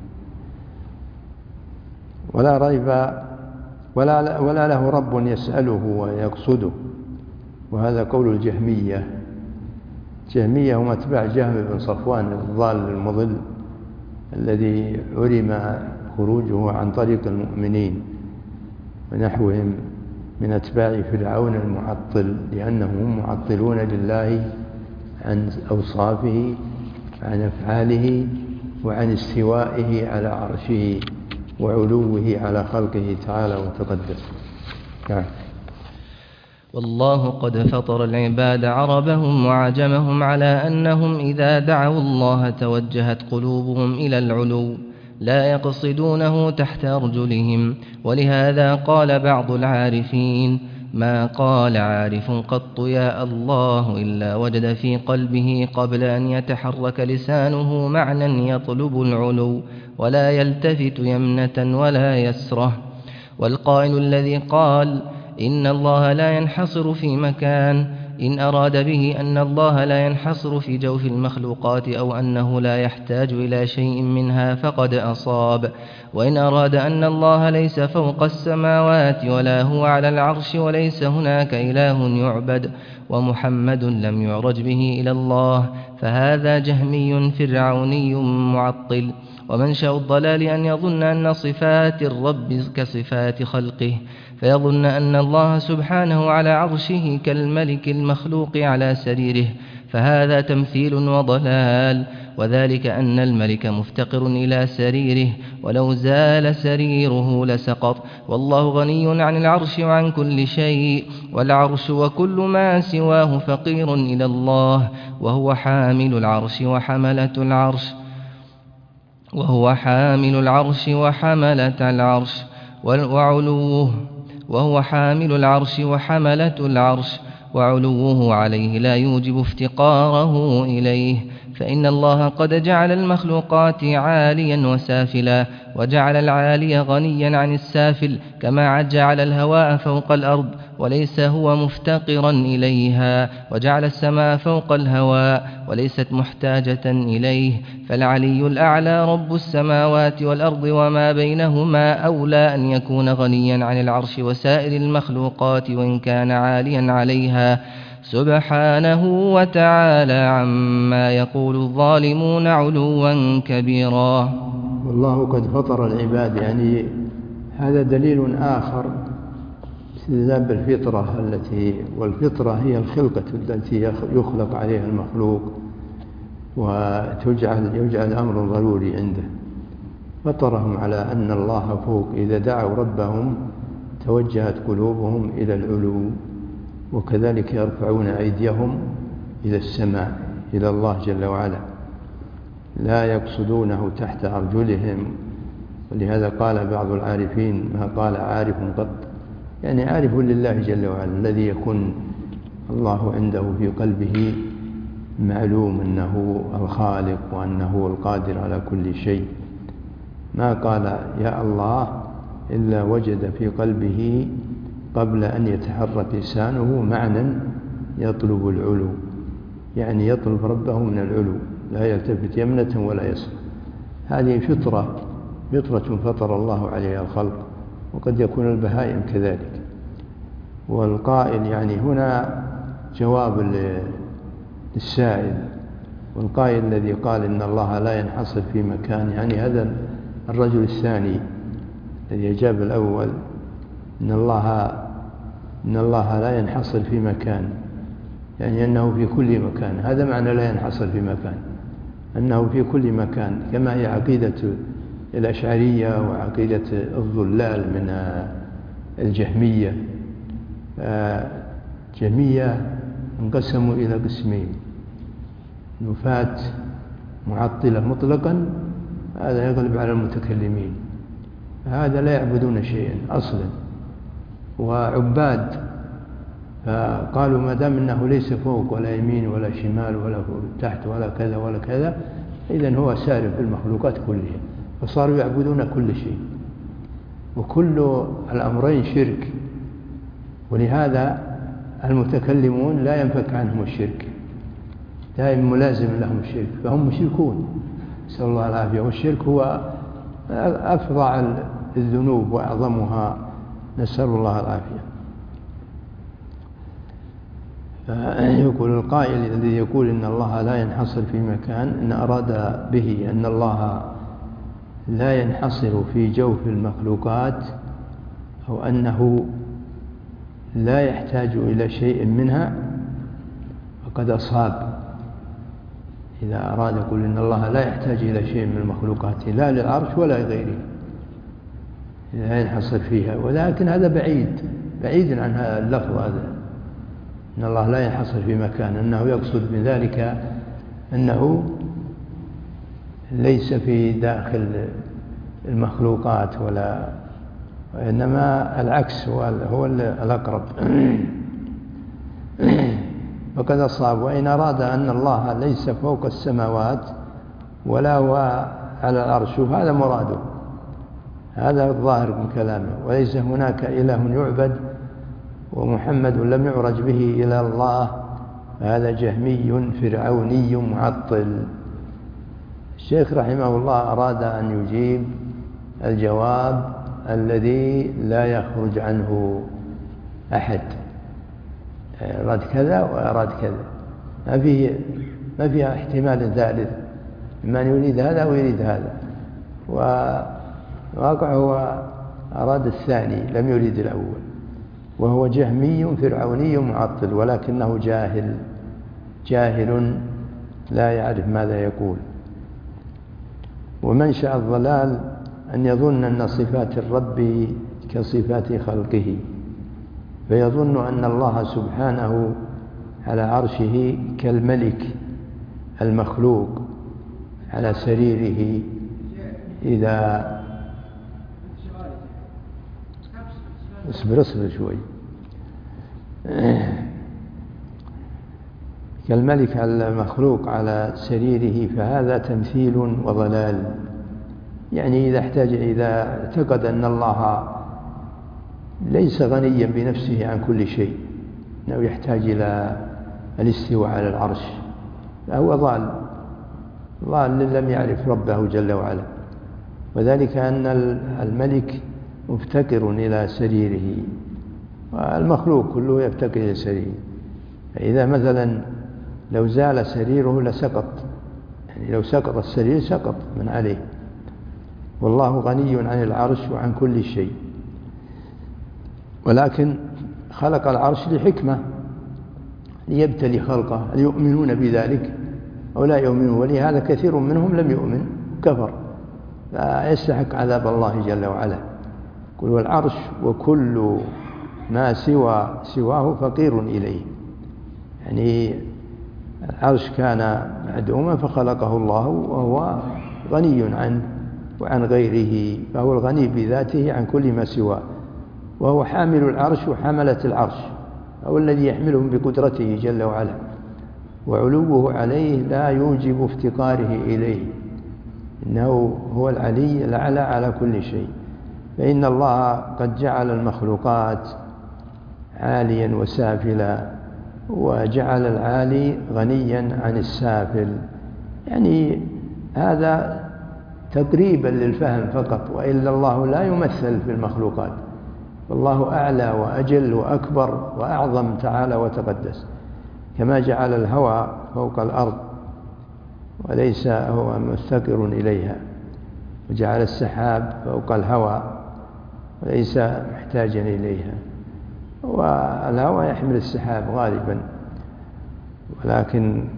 ولا ريب ولا له رب يسأله ويقصده، وهذا قول الجهمية. الجهمية هم أتباع جهم بن صفوان الضال المضل الذي علم خروجه عن طريق المؤمنين ونحوهم من أتباع فرعون المعطل، لأنهم معطلون لله عن أوصافه وعن أفعاله وعن استوائه على عرشه وعلوه على خلقه تعالى وتقدس. والله قد فطر العباد عربهم وعجمهم على أنهم إذا دعوا الله توجهت قلوبهم إلى العلو لا يقصدونه تحت أرجلهم. ولهذا قال بعض العارفين: ما قال عارف قط يا الله إلا وجد في قلبه قبل أن يتحرك لسانه معنى يطلب العلو ولا يلتفت يمنة ولا يسرة. والقائل الذي قال إن الله لا ينحصر في مكان إن أراد به أن الله لا ينحصر في جوف المخلوقات أو أنه لا يحتاج إلى شيء منها فقد أصاب. وإن أراد أن الله ليس فوق السماوات ولا هو على العرش وليس هناك إله يعبد ومحمد لم يعرج به إلى الله فهذا جهمي فرعوني معطل. ومنشأ الضلال أن يظن أن صفات الرب كصفات خلقه، فيظن أن الله سبحانه على عرشه كالملك المخلوق على سريره، فهذا تمثيل وضلال. وذلك أن الملك مفتقر إلى سريره، ولو زال سريره لسقط. والله غني عن العرش وعن كل شيء، والعرش وكل ما سواه فقير إلى الله، وهو حامل العرش وحملة العرش وعلوه عليه لا يوجب افتقاره إليه. فإن الله قد جعل المخلوقات عاليا وسافلا، وجعل العالي غنيا عن السافل، كما جعل الهواء فوق الأرض وليس هو مفتقرا إليها، وجعل السماء فوق الهواء وليست محتاجة إليه. فالعلي الأعلى رب السماوات والأرض وما بينهما أولى أن يكون غنيا عن العرش وسائر المخلوقات وإن كان عاليا عليها سبحانه وتعالى عما يقول الظالمون علوا كبيرا. والله قد فطر العباد، يعني هذا دليل آخر استدلال بالفطرة والفطرة هي الخلقة التي يخلق عليها المخلوق ويجعل الأمر ضروري عنده. فطرهم على أن الله فوق، إذا دعوا ربهم توجهت قلوبهم إلى العلو، وكذلك يرفعون أيديهم إلى السماء إلى الله جل وعلا، لا يقصدونه تحت أرجلهم. ولهذا قال بعض العارفين: ما قال عارف قط، يعني عارف لله جل وعلا الذي يكون الله عنده في قلبه معلوم أنه الخالق وأنه القادر على كل شيء. ما قال يا الله إلا وجد في قلبه قبل أن يتحرك لسانه معنى يطلب العلو، يعني يطلب ربه من العلو، لا يلتفت يمنة ولا يسرى. هذه فطرة فطر الله عليها الخلق، وقد يكون البهائم كذلك. والقائل يعني هنا جواب للسائل، والقائل الذي قال إن الله لا ينحصر في مكان، يعني هذا الرجل الثاني الذي أجاب الأول إن الله لا ينحصر في مكان، يعني أنه في كل مكان. هذا معنى لا ينحصر في مكان، أنه في كل مكان، كما هي عقيدة الأشعرية وعقيدة الضلال من الجهمية. جهمية انقسموا إلى قسمين: نفاة معطلة مطلقا، هذا يغلب على المتكلمين، هذا لا يعبدون شيئا أصلا، وعباد فقالوا ما دام أنه ليس فوق ولا يمين ولا شمال ولا تحت ولا كذا ولا كذا، إذن هو سارب في المخلوقات كلها، فصاروا يعبدون كل شيء، وكل الأمرين شرك. ولهذا المتكلمون لا ينفك عنهم الشرك، دائما ملازم لهم الشرك، فهم مشركون، نسأل الله العافية. والشرك هو أفظع الذنوب وأعظمها، نسأل الله العافية. يقول القائل الذي يقول إن الله لا ينحصر في مكان، إن أراد به أن الله لا ينحصر في جوف المخلوقات، أو أنه لا يحتاج إلى شيء منها، فقد أصاب. إذا أراد يقول إن الله لا يحتاج إلى شيء من المخلوقات، لا للعرش ولا غيره، لا ينحصر فيها. ولكن هذا بعيد عن هذا اللفظ هذا، إن الله لا ينحصر في مكان، أنه يقصد من ذلك أنه ليس في داخل المخلوقات وإنما العكس هو الأقرب. وقد أصاب. وإن أراد أن الله ليس فوق السماوات ولا هو على العرش، هذا مراده، هذا الظاهر من كلامه، وليس هناك إله يعبد ومحمد لم يعرج به إلى الله، هذا جهمي فرعوني معطل. الشيخ رحمه الله أراد أن يجيب الجواب الذي لا يخرج عنه أحد، أراد كذا وأراد كذا، ما فيها احتمال ثالث، إما أن يريد هذا ويريد هذا، وواقع هو أراد الثاني لم يريد الأول، وهو جهمي فرعوني معطل، ولكنه جاهل لا يعرف ماذا يقول. ومنشأ الضلال أن يظن أن صفات الرب كصفات خلقه، فيظن أن الله سبحانه على عرشه كالملك المخلوق على سريره إذا اصبر شوي كالملك المخلوق على سريره، فهذا تمثيل وضلال. يعني إذا اعتقد أن الله ليس غنيا بنفسه عن كل شيء، أنه يحتاج إلى الاستواء على العرش، فهو ضال لم يعرف ربه جل وعلا. وذلك أن الملك مفتقر إلى سريره، والمخلوق كله يفتقر إلى سريره. فإذا مثلا لو زال سريره لسقط، يعني لو سقط السرير سقط من عليه، والله غني عن العرش وعن كل شيء، ولكن خلق العرش لحكمة، ليبتلي خلقه هل يؤمنون بذلك أو لا يؤمنون، ولهذا كثير منهم لم يؤمن كفر، فيستحق عذاب الله جل وعلا. قل والعرش وكل ما سواه فقير إليه، يعني العرش كان معدوما فخلقه الله وهو غني عنه وعن غيره، فهو الغني بذاته عن كل ما سواه، وهو حامل العرش وحملة العرش، هو الذي يحملهم بقدرته جل وعلا، وعلوه عليه لا يوجب افتقاره إليه، إنه هو العلي الأعلى على كل شيء. فإن الله قد جعل المخلوقات عاليا وسافلا، وجعل العالي غنيا عن السافل، يعني هذا تقريبا للفهم فقط، وإلا الله لا يمثل في المخلوقات، والله أعلى وأجل وأكبر وأعظم تعالى وتقدس. كما جعل الهوى فوق الأرض وليس هو مفتقر إليها، وجعل السحاب فوق الهوى وليس محتاجا إليها، والهوى يحمل السحاب غالبا، ولكن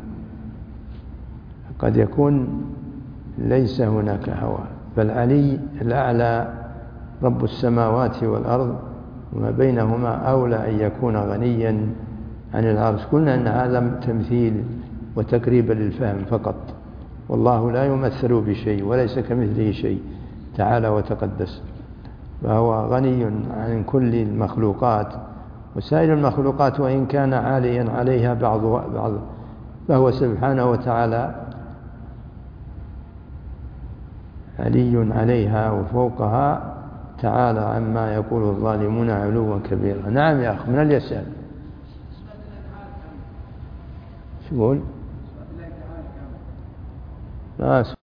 قد يكون ليس هناك هوى. فالعلي الأعلى رب السماوات والأرض وما بينهما أولى أن يكون غنيا عن العرش. قلنا أن هذا تمثيل وتقريبا للفهم فقط، والله لا يمثل بشيء وليس كمثله شيء تعالى وتقدس، فهو غني عن كل المخلوقات، وسائر المخلوقات وإن كان عاليا عليها بعض فهو سبحانه وتعالى علي عليها وفوقها تعالى عما يقول الظالمون علوا كبيرا. نعم يا أخ، من اللي يسأل؟ شو يقول؟ ما أسمع.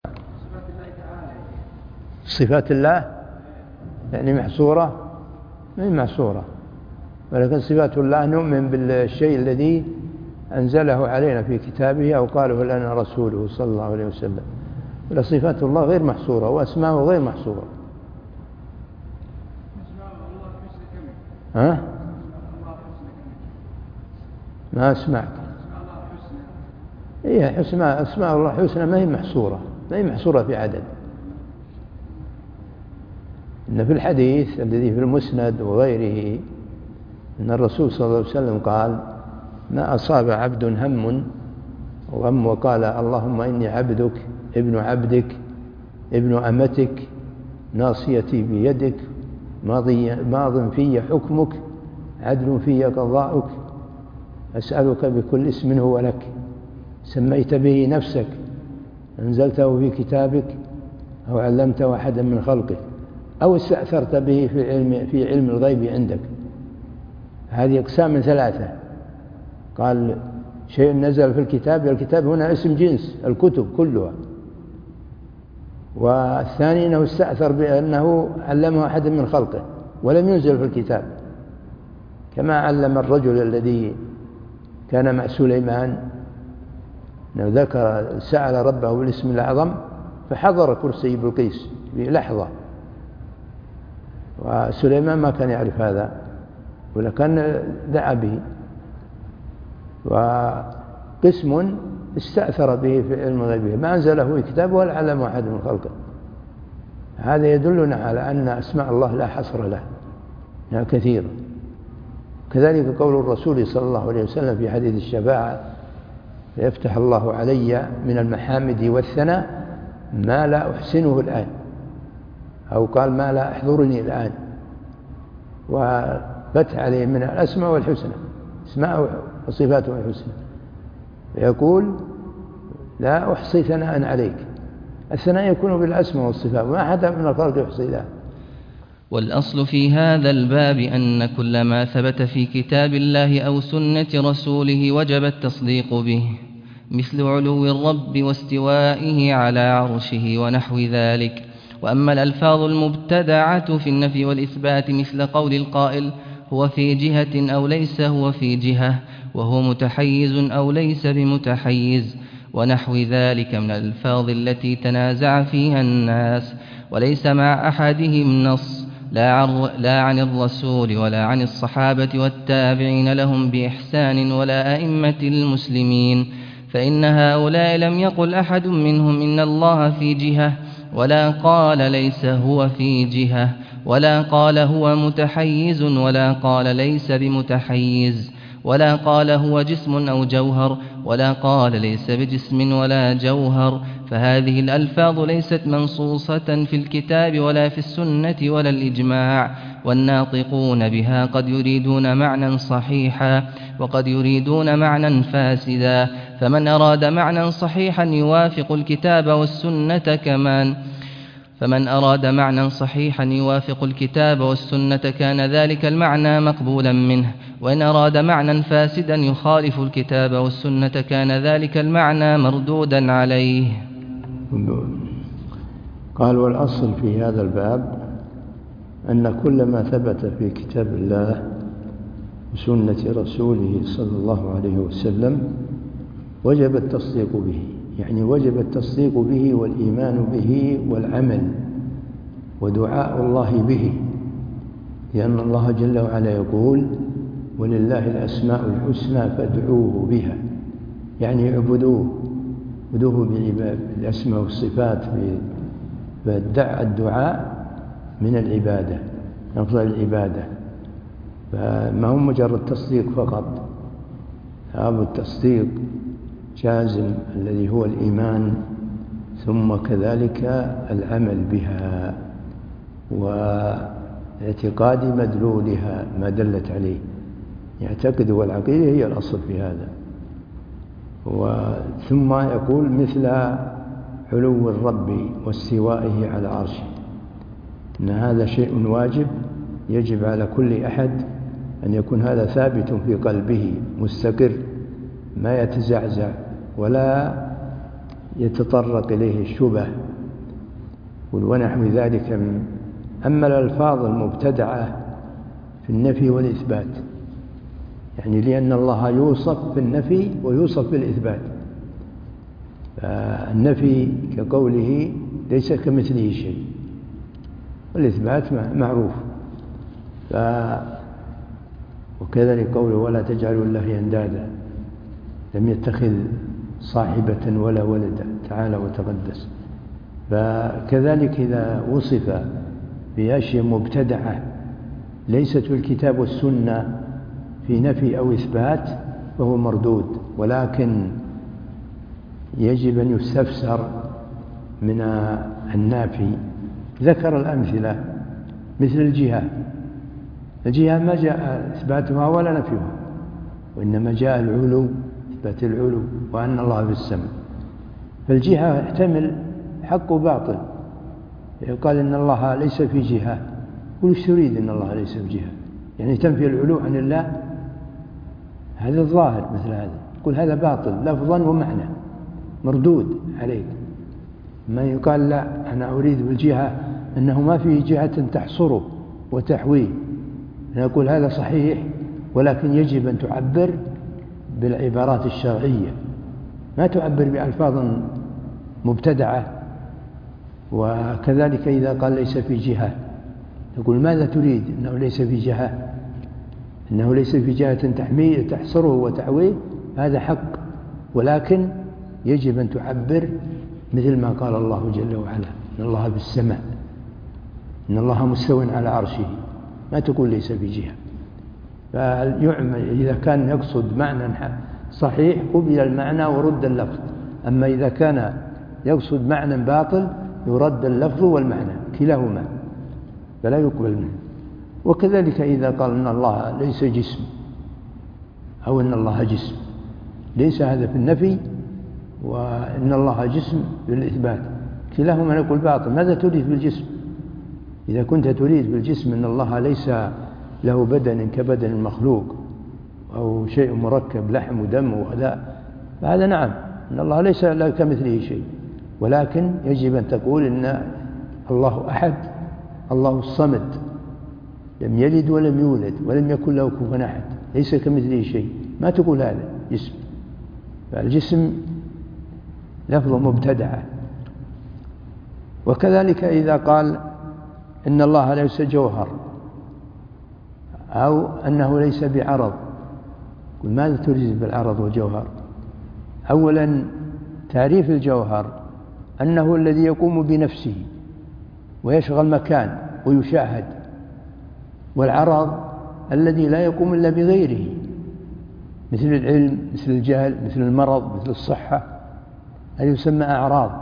صفات الله يعني محصورة؟ ما هي محصورة، ولكن صفات الله نؤمن بالشيء الذي أنزله علينا في كتابه أو قاله لنا رسوله صلى الله عليه وسلم، ولا صفات الله غير محصورة وأسماءه غير محصورة. ها؟ ما أسمعك. إيه أسماء الله حسنى ما هي محصورة، ما هي محصورة في عدد. إن في الحديث الذي في المسند وغيره أن الرسول صلى الله عليه وسلم قال ما أصاب عبد هم وغم وقال اللهم إني عبدك ابن عبدك ابن أمتك ناصيتي بيدك ماض في حكمك عدل في قضاؤك أسألك بكل اسم هو لك سميت به نفسك أنزلته في كتابك أو علمته أحدا من خلقك أو استأثرت به في علم الغيب عندك. هذه أقسام من ثلاثة. قال شيء نزل في الكتاب، الكتاب هنا اسم جنس الكتب كلها. والثاني أنه استأثر بأنه علمه أحد من خلقه ولم ينزل في الكتاب، كما علم الرجل الذي كان مع سليمان أنه ذكر سأل ربه بالاسم الأعظم فحضر كرسي بلقيس بلحظة، وسليمان ما كان يعرف هذا ولكن دعا به. وقسم استأثر به في علم غيبه ما أنزله في كتابه ولا علمه أحد من خلقه. هذا يدلنا على أن أسماء الله لا حصر له، إنها كثيرة. كذلك قول الرسول صلى الله عليه وسلم في حديث الشفاعة فيفتح الله علي من المحامد والثناء ما لا أحسنه الآن، أو قال ما لا أحضرني الآن، وفتح عليه من الأسماء والحسنى، اسماء وصفاته الحسنى، فيقول لا أحصي ثناء عليك. الثناء يكون بالأسماء والصفات وما أحد من الخلق يحصي ذلك. والأصل في هذا الباب أن كل ما ثبت في كتاب الله أو سنة رسوله وجب التصديق به، مثل علو الرب واستوائه على عرشه ونحو ذلك. وأما الألفاظ المبتدعة في النفي والإثبات مثل قول القائل هو في جهة أو ليس هو في جهة، وهو متحيز أو ليس بمتحيز، ونحو ذلك من الألفاظ التي تنازع فيها الناس وليس مع أحدهم نص، لا عن الرسول ولا عن الصحابة والتابعين لهم بإحسان ولا أئمة المسلمين، فإن هؤلاء لم يقل أحد منهم إن الله في جهة، ولا قال ليس هو في جهة، ولا قال هو متحيز، ولا قال ليس بمتحيز، ولا قال هو جسم أو جوهر، ولا قال ليس بجسم ولا جوهر. فهذه الألفاظ ليست منصوصة في الكتاب ولا في السنة ولا الإجماع، والناطقون بها قد يريدون معنى صحيحا وقد يريدون معنى فاسدا، فمن أراد معنى صحيحا يوافق الكتاب والسنة كان ذلك المعنى مقبولا منه، وإن أراد معنى فاسدا يخالف الكتاب والسنة كان ذلك المعنى مردودا عليه. قال والأصل في هذا الباب أن كل ما ثبت في كتاب الله وسنة رسوله صلى الله عليه وسلم وجب التصديق به، يعني وجب التصديق به والإيمان به والعمل ودعاء الله به، لأن الله جل وعلا يقول ولله الأسماء الحسنى فادعوه بها، يعني اعبدوه بالأسماء والصفات، الدعاء من العبادة أفضل العبادة، فما هو مجرد تصديق فقط، هذا التصديق جازم الذي هو الإيمان، ثم كذلك العمل بها واعتقاد مدلولها ما دلت عليه، يعتقد والعقيدة هي الأصل في هذا. ثم يقول مثل علو الرب واستوائه على عرشه، إن هذا شيء واجب يجب على كل أحد أن يكون هذا ثابت في قلبه مستقر ما يتزعزع ولا يتطرق إليه الشبه ونحو ذلك. أما الألفاظ المبتدعة في النفي والإثبات، يعني لأن الله يوصف بالنفي ويوصف بالإثبات، فالنفي كقوله ليس كمثله شيء، والإثبات معروف. وكذلك قوله ولا تجعلوا الله أندادا، لم يتخذ صاحبة ولا ولدا تعالى وتقدس. فكذلك إذا وصف بأشياء مبتدعة ليست في الكتاب والسنة في نفي أو إثبات فهو مردود، ولكن يجب أن يستفسر من النافي. ذكر الأمثلة مثل الجهة ما جاء إثباتها ولا نفيها، وإنما جاء العلو، إثبات العلو وأن الله في السماء. فالجهة يحتمل حق وباطل. يقال إن الله ليس في جهة، وش تريد إن الله ليس في جهة؟ يعني تنفي العلو عن الله، هذا الظاهر مثل هذا. يقول هذا باطل لفظا ومعنى، مردود عليك. ما يقال لا، أنا أريد بالجهة أنه ما فيه جهة تحصره وتحويه. نقول هذا صحيح، ولكن يجب أن تعبر بالعبارات الشرعية، ما تعبر بألفاظ مبتدعة. وكذلك إذا قال ليس في جهة، تقول ماذا تريد؟ إنه ليس في جهة، إنه ليس في جهة تحصره وتحويه، هذا حق، ولكن يجب أن تعبر مثل ما قال الله جل وعلا إن الله بالسماء، إن الله مستوٍ على عرشه، ما تقول ليس في جهة. إذا كان يقصد معنى صحيح قبل المعنى ورد اللفظ، أما إذا كان يقصد معنى باطل يرد اللفظ والمعنى كلاهما، فلا يقبل منه. وكذلك إذا قال إن الله ليس جسم أو إن الله جسم، ليس هذا في النفي، وإن الله جسم بالإثبات، كلاهما نقول باطل. ماذا تريد بالجسم؟ إذا كنت تريد بالجسم أن الله ليس له بدن كبدن المخلوق أو شيء مركب لحم ودم وهذا، فهذا نعم، إن الله ليس له كمثله شيء، ولكن يجب أن تقول إن الله أحد، الله الصمد، لم يلد ولم يولد ولم يكن له كفوا أحد، ليس كمثله شيء. ما تقول هذا جسم، فالجسم لفظ مبتدعة. وكذلك إذا قال إن الله ليس جوهر أو أنه ليس بعرض، قل ماذا تريد بالعرض والجوهر؟ أولا تعريف الجوهر أنه الذي يقوم بنفسه ويشغل مكان ويشاهد، والعرض الذي لا يقوم إلا بغيره، مثل العلم، مثل الجهل، مثل المرض، مثل الصحة، هذه يسمى أعراض،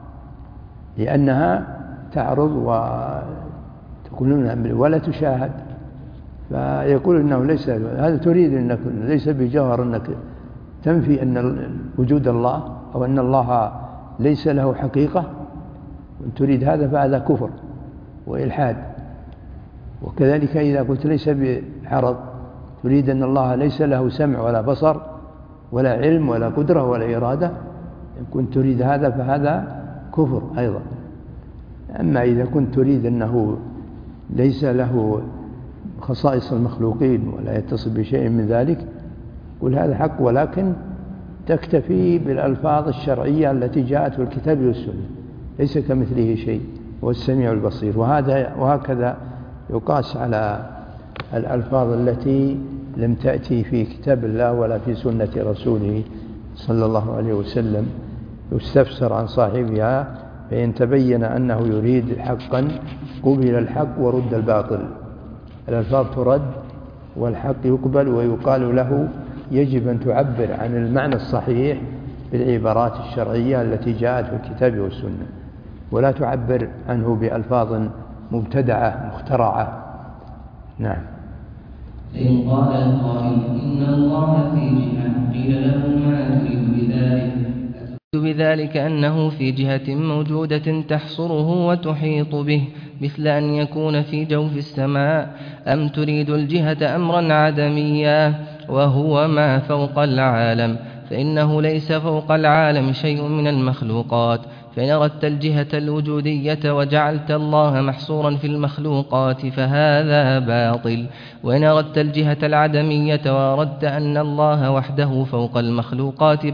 لأنها تعرض وتقولون ولا تشاهد. فيقول إنه ليس هذا، تريد أنك ليس بجوهر، أنك تنفي أن وجود الله أو أن الله ليس له حقيقة، تريد هذا، فهذا كفر وإلحاد. وكذلك إذا قلت ليس بعرض، تريد أن الله ليس له سمع ولا بصر ولا علم ولا قدرة ولا إرادة، إن كنت تريد هذا فهذا كفر أيضا. أما إذا كنت تريد أنه ليس له خصائص المخلوقين ولا يتصل بشيء من ذلك، قل هذا حق، ولكن تكتفي بالألفاظ الشرعية التي جاءت في الكتاب والسنة، ليس كمثله شيء، هو السميع البصير. وهكذا يقاس على الألفاظ التي لم تأتي في كتاب الله ولا في سنة رسوله صلى الله عليه وسلم، يستفسر عن صاحبها، فإن تبين أنه يريد حقا قبل الحق ورد الباطل. الألفاظ ترد والحق يقبل، ويقال له يجب أن تعبر عن المعنى الصحيح بالعبارات الشرعية التي جاءت في الكتاب والسنة، ولا تعبر عنه بألفاظ مبتدعة مخترعة. نعم. إن قال القائل إن الله في جهة، قيل له ما تريد بذلك؟ بذلك أنه في جهة موجودة تحصره وتحيط به، مثل أن يكون في جوف السماء، أم تريد الجهة أمرا عدميا وهو ما فوق العالم؟ فإنه ليس فوق العالم شيء من المخلوقات. فإن أردت الجهة الوجودية وجعلت الله محصورا في المخلوقات فهذا باطل. وإن أردت الجهة العدمية وأردت أن الله وحده فوق المخلوقات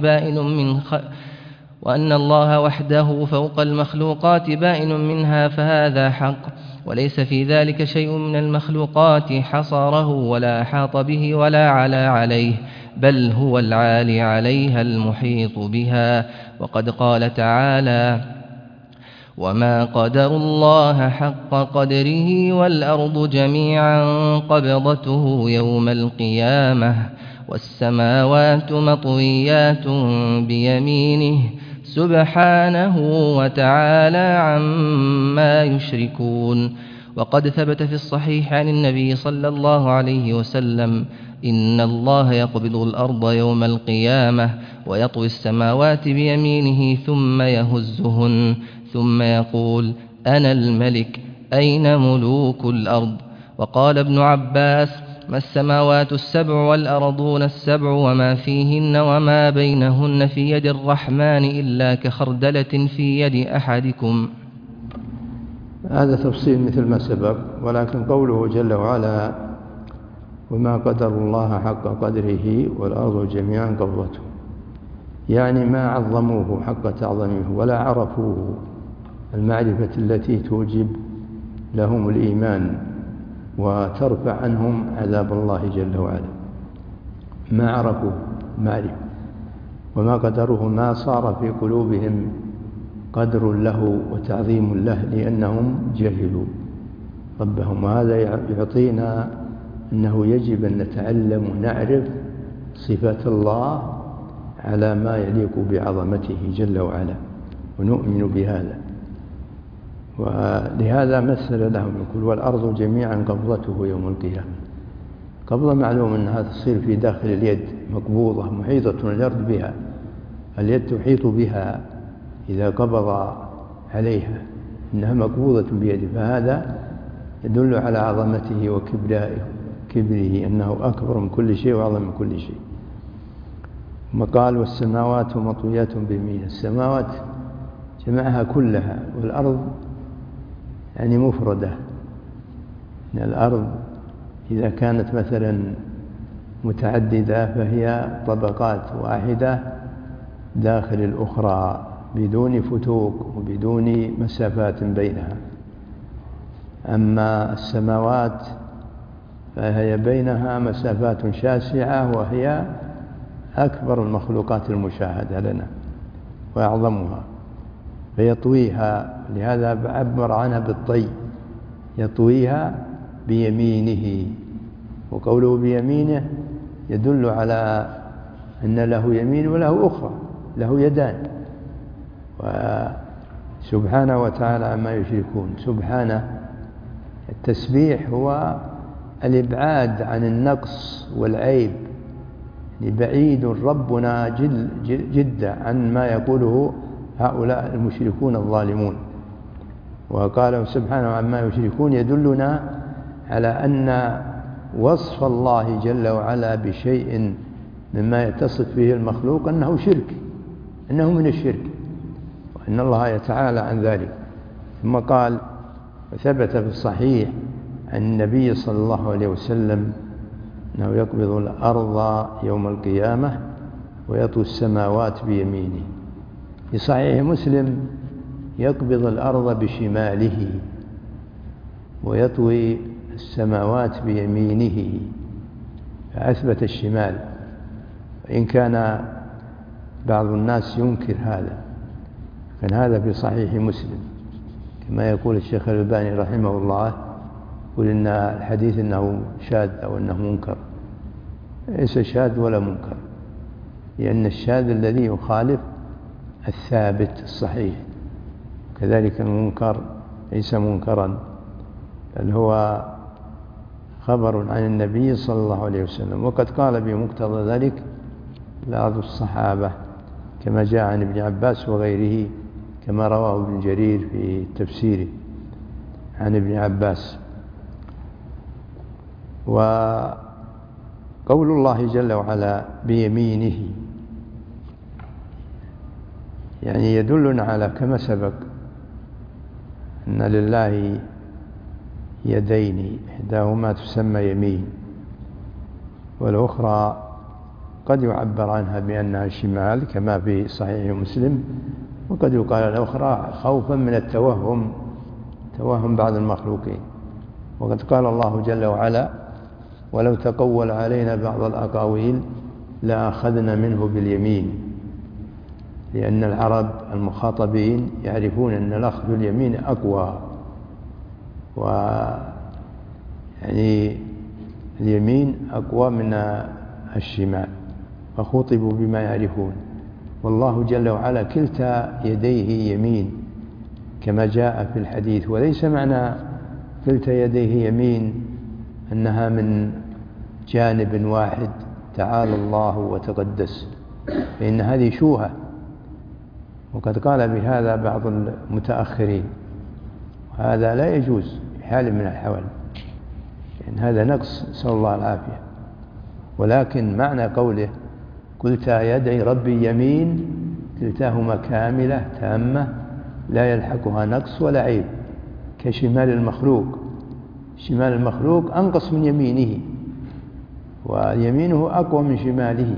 وأن الله وحده فوق المخلوقات بائن منها فهذا حق، وليس في ذلك شيء من المخلوقات حصره ولا أحاط به ولا علا عليه، بل هو العالي عليها المحيط بها. وقد قال تعالى: وما قدروا الله حق قدره والأرض جميعا قبضته يوم القيامة والسماوات مطويات بيمينه سبحانه وتعالى عما يشركون. وقد ثبت في الصحيح عن النبي صلى الله عليه وسلم: إن الله يقبض الأرض يوم القيامة ويطوي السماوات بيمينه ثم يهزهن ثم يقول: أنا الملك، أين ملوك الأرض؟ وقال ابن عباس: ما السماوات السبع والأرضون السبع وما فيهن وما بينهن في يد الرحمن إلا كخردلة في يد أحدكم. هذا تفصيل مثل ما سبق، ولكن قوله جل وعلا: وما قدر الله حق قدره والأرض جميعا قبضته، يعني ما عظموه حق تعظيمه ولا عرفوه المعرفة التي توجب لهم الإيمان وترفع عنهم عذاب الله جل وعلا. ما عرفوا معرفة، وما قدروه ما صار في قلوبهم قدر له وتعظيم له لأنهم جهلوا ربهم. وهذا يعطينا أنه يجب أن نتعلم ونعرف صفات الله على ما يليق بعظمته جل وعلا ونؤمن بهذا. ولهذا مثل لهم يقول: والأرض جميعا قبضته يوم القيامة. قبضة معلوم أنها تصير في داخل اليد مقبوضة محيطة الأرض بها، اليد تحيط بها إذا قبض عليها، إنها مقبوضة بيده، فهذا يدل على عظمته وكبره أنه أكبر من كل شيء وأعظم من كل شيء. ثم قال: والسماوات مطويات بيمينه. السماوات جمعها كلها، والأرض يعني مفردة. إن الأرض إذا كانت مثلا متعددة فهي طبقات واحدة داخل الأخرى بدون فتوق وبدون مسافات بينها. أما السماوات فهي بينها مسافات شاسعة، وهي أكبر المخلوقات المشاهدة لنا وأعظمها، فيطويها، لهذا عبر عنها بالطي، يطويها بيمينه. وقوله بيمينه يدل على أن له يمين وله أخرى، له يدان. وسبحانه وتعالى عما يشركون. سبحانه، التسبيح هو الإبعاد عن النقص والعيب، بعيد ربنا جدا عن ما يقوله هؤلاء المشركون الظالمون. وقال سبحانه عما يشركون يدلنا على أن وصف الله جل وعلا بشيء مما يتصف به المخلوق أنه شرك، أنه من الشرك، وأن الله يتعالى عن ذلك. ثم قال: وثبت في الصحيح عن النبي صلى الله عليه وسلم أنه يقبض الأرض يوم القيامة ويطوي السماوات بيمينه. في صحيح مسلم: يقبض الأرض بشماله ويطوي السماوات بيمينه، فأثبت الشمال، وإن كان بعض الناس ينكر هذا، كان هذا في صحيح مسلم، كما يقول الشيخ الألباني رحمه الله، يقول إن الحديث أنه شاذ أو أنه منكر. ليس شاذ ولا منكر، لأن الشاذ الذي يخالف الثابت الصحيح، كذلك المنكر ليس منكرا، بل هو خبر عن النبي صلى الله عليه وسلم. وقد قال بمقتضى ذلك بعض الصحابة كما جاء عن ابن عباس وغيره، كما رواه ابن جرير في تفسيره عن ابن عباس. وقول الله جل وعلا بيمينه يعني يدلنا على كما سبق أن لله يدين، إحداهما تسمى يمين، والأخرى قد يعبر عنها بأنها شمال كما في صحيح مسلم، وقد يقال الأخرى خوفا من التوهم، توهم بعض المخلوقين. وقد قال الله جل وعلا: ولو تقول علينا بعض الأقاويل لأخذنا منه باليمين، لأن العرب المخاطبين يعرفون أن الأخذ باليمين أقوى، ويعني اليمين أقوى من الشمال، فخوطبوا بما يعرفون. والله جل وعلا كلتا يديه يمين كما جاء في الحديث، وليس معنى كلتا يديه يمين أنها من جانب واحد، تعالى الله وتقدس، فإن هذه شوهة، وقد قال بهذا بعض المتأخرين، وهذا لا يجوز بحال من الأحوال، يعني هذا نقص، نسأل الله العافية. ولكن معنى قوله كلتا يدي ربي يمين، كلتاهما كاملة تامة لا يلحقها نقص ولا عيب، كشمال المخلوق. شمال المخلوق أنقص من يمينه، ويمينه أقوى من شماله،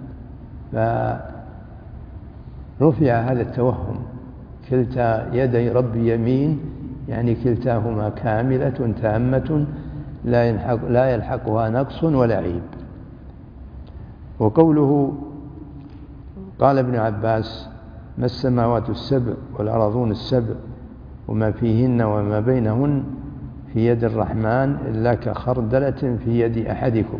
فرفع هذا التوهم. كلتا يدي ربي يمين يعني كلتاهما كاملة تامة لا يلحقها نقص ولا عيب. وقوله قال ابن عباس ما السماوات السبع والأرضون السبع وما فيهن وما بينهن في يد الرحمن إلا كخردلة في يد أحدكم.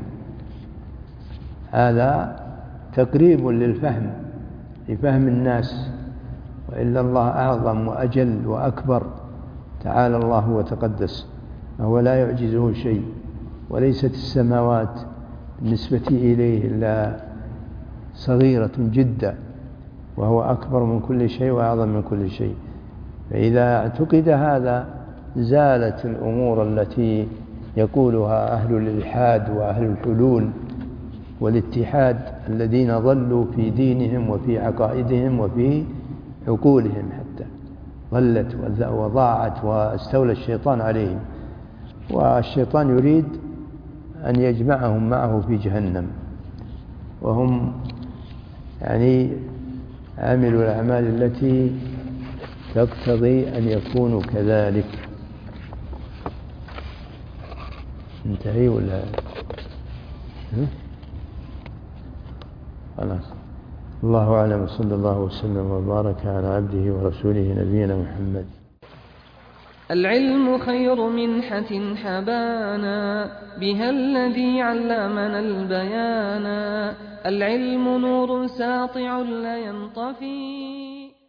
هذا تقريب للفهم، لفهم الناس، وإلا الله أعظم وأجل وأكبر، تعالى الله وتقدس، فهو لا يعجزه شيء، وليست السماوات بالنسبة إليه إلا صغيرة جدا، وهو أكبر من كل شيء وأعظم من كل شيء. فإذا اعتقد هذا زالت الأمور التي يقولها أهل الإلحاد وأهل الحلول والاتحاد الذين ضلوا في دينهم وفي عقائدهم وفي عقولهم، حتى ضلت وضاعت واستولى الشيطان عليهم، والشيطان يريد أن يجمعهم معه في جهنم، وهم يعني عاملوا الأعمال التي تقتضي أن يكونوا كذلك. انتهي ولا خلاص؟ الله أعلم، صلى الله وسلم وبارك على عبده ورسوله نبينا محمد. العلم خير منحة حبانا، بها الذي علمنا البيانا. العلم نور ساطع لا ينطفي.